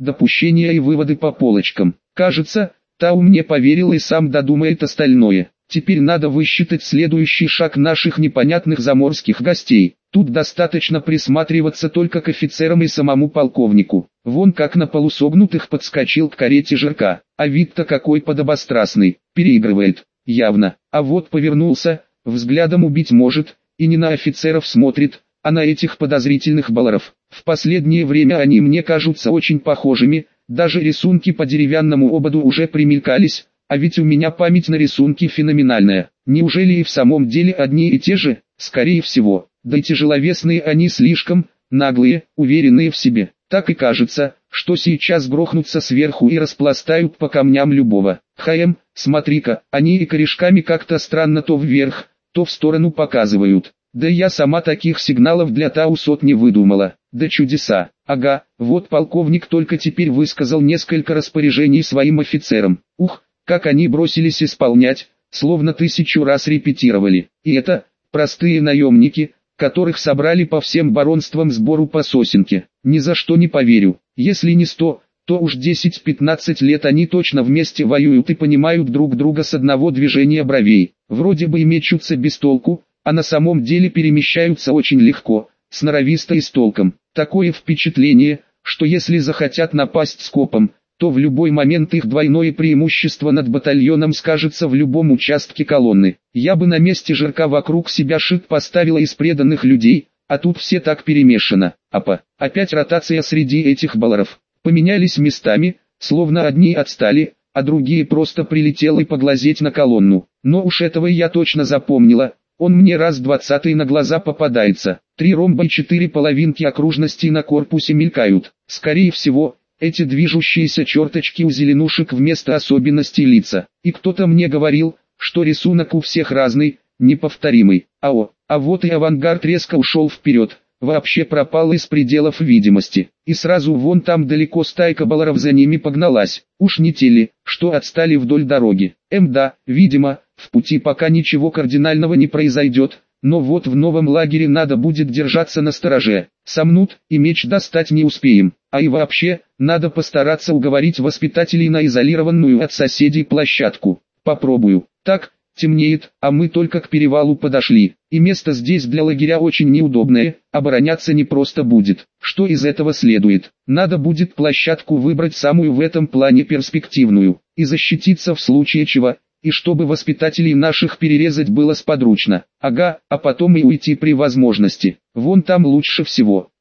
A: допущения и выводы по полочкам. Кажется, Тау мне поверил и сам додумает остальное. Теперь надо высчитать следующий шаг наших непонятных заморских гостей. Тут достаточно присматриваться только к офицерам и самому полковнику. Вон как на полусогнутых подскочил к карете Жирка, а вид-то какой подобострастный, переигрывает, явно. А вот повернулся, взглядом убить может, и не на офицеров смотрит, а на этих подозрительных балларов. В последнее время они мне кажутся очень похожими, даже рисунки по деревянному ободу уже примелькались, а ведь у меня память на рисунки феноменальная. Неужели и в самом деле одни и те же? Скорее всего. Да и тяжеловесные они слишком, наглые, уверенные в себе. Так и кажется, что сейчас грохнутся сверху и распластают по камням любого. Хаем, смотри-ка, они и корешками как-то странно то вверх, то в сторону показывают. Да я сама таких сигналов для Тау сотни выдумала. Да чудеса. Ага, вот полковник только теперь высказал несколько распоряжений своим офицерам. Ух, как они бросились исполнять, словно тысячу раз репетировали. И это, простые наемники, которых собрали по всем баронствам сбору по сосенке. Ни за что не поверю. Если не сто, то уж десять-пятнадцать лет они точно вместе воюют и понимают друг друга с одного движения бровей. Вроде бы и мечутся без толку, а на самом деле перемещаются очень легко, сноровисто и с толком. Такое впечатление, что если захотят напасть скопом, то в любой момент их двойное преимущество над батальоном скажется в любом участке колонны. Я бы на месте Жирка вокруг себя шит поставила из преданных людей, а тут все так перемешано. Апа, опять ротация среди этих балларов. Поменялись местами, словно одни отстали, а другие просто прилетели поглазеть на колонну. Но уж этого я точно запомнила, он мне раз двадцатый на глаза попадается. Три ромба и четыре половинки окружностей на корпусе мелькают. Скорее всего, эти движущиеся черточки у зеленушек вместо особенностей лица. И кто-то мне говорил, что рисунок у всех разный, неповторимый. Ао, а вот и авангард резко ушел вперед, вообще пропал из пределов видимости. И сразу вон там далеко стайка балларов за ними погналась. Уж не те ли, что отстали вдоль дороги. Эм да, видимо, в пути пока ничего кардинального не произойдет. Но вот в новом лагере надо будет держаться настороже. Сомнут, и меч достать не успеем. А и вообще, надо постараться уговорить воспитателей на изолированную от соседей площадку. Попробую. Так, темнеет, а мы только к перевалу подошли. И место здесь для лагеря очень неудобное, обороняться не просто будет. Что из этого следует? Надо будет площадку выбрать самую в этом плане перспективную. И защититься в случае чего. И чтобы воспитателей наших перерезать было сподручно. Ага, а потом и уйти при возможности. Вон там лучше всего.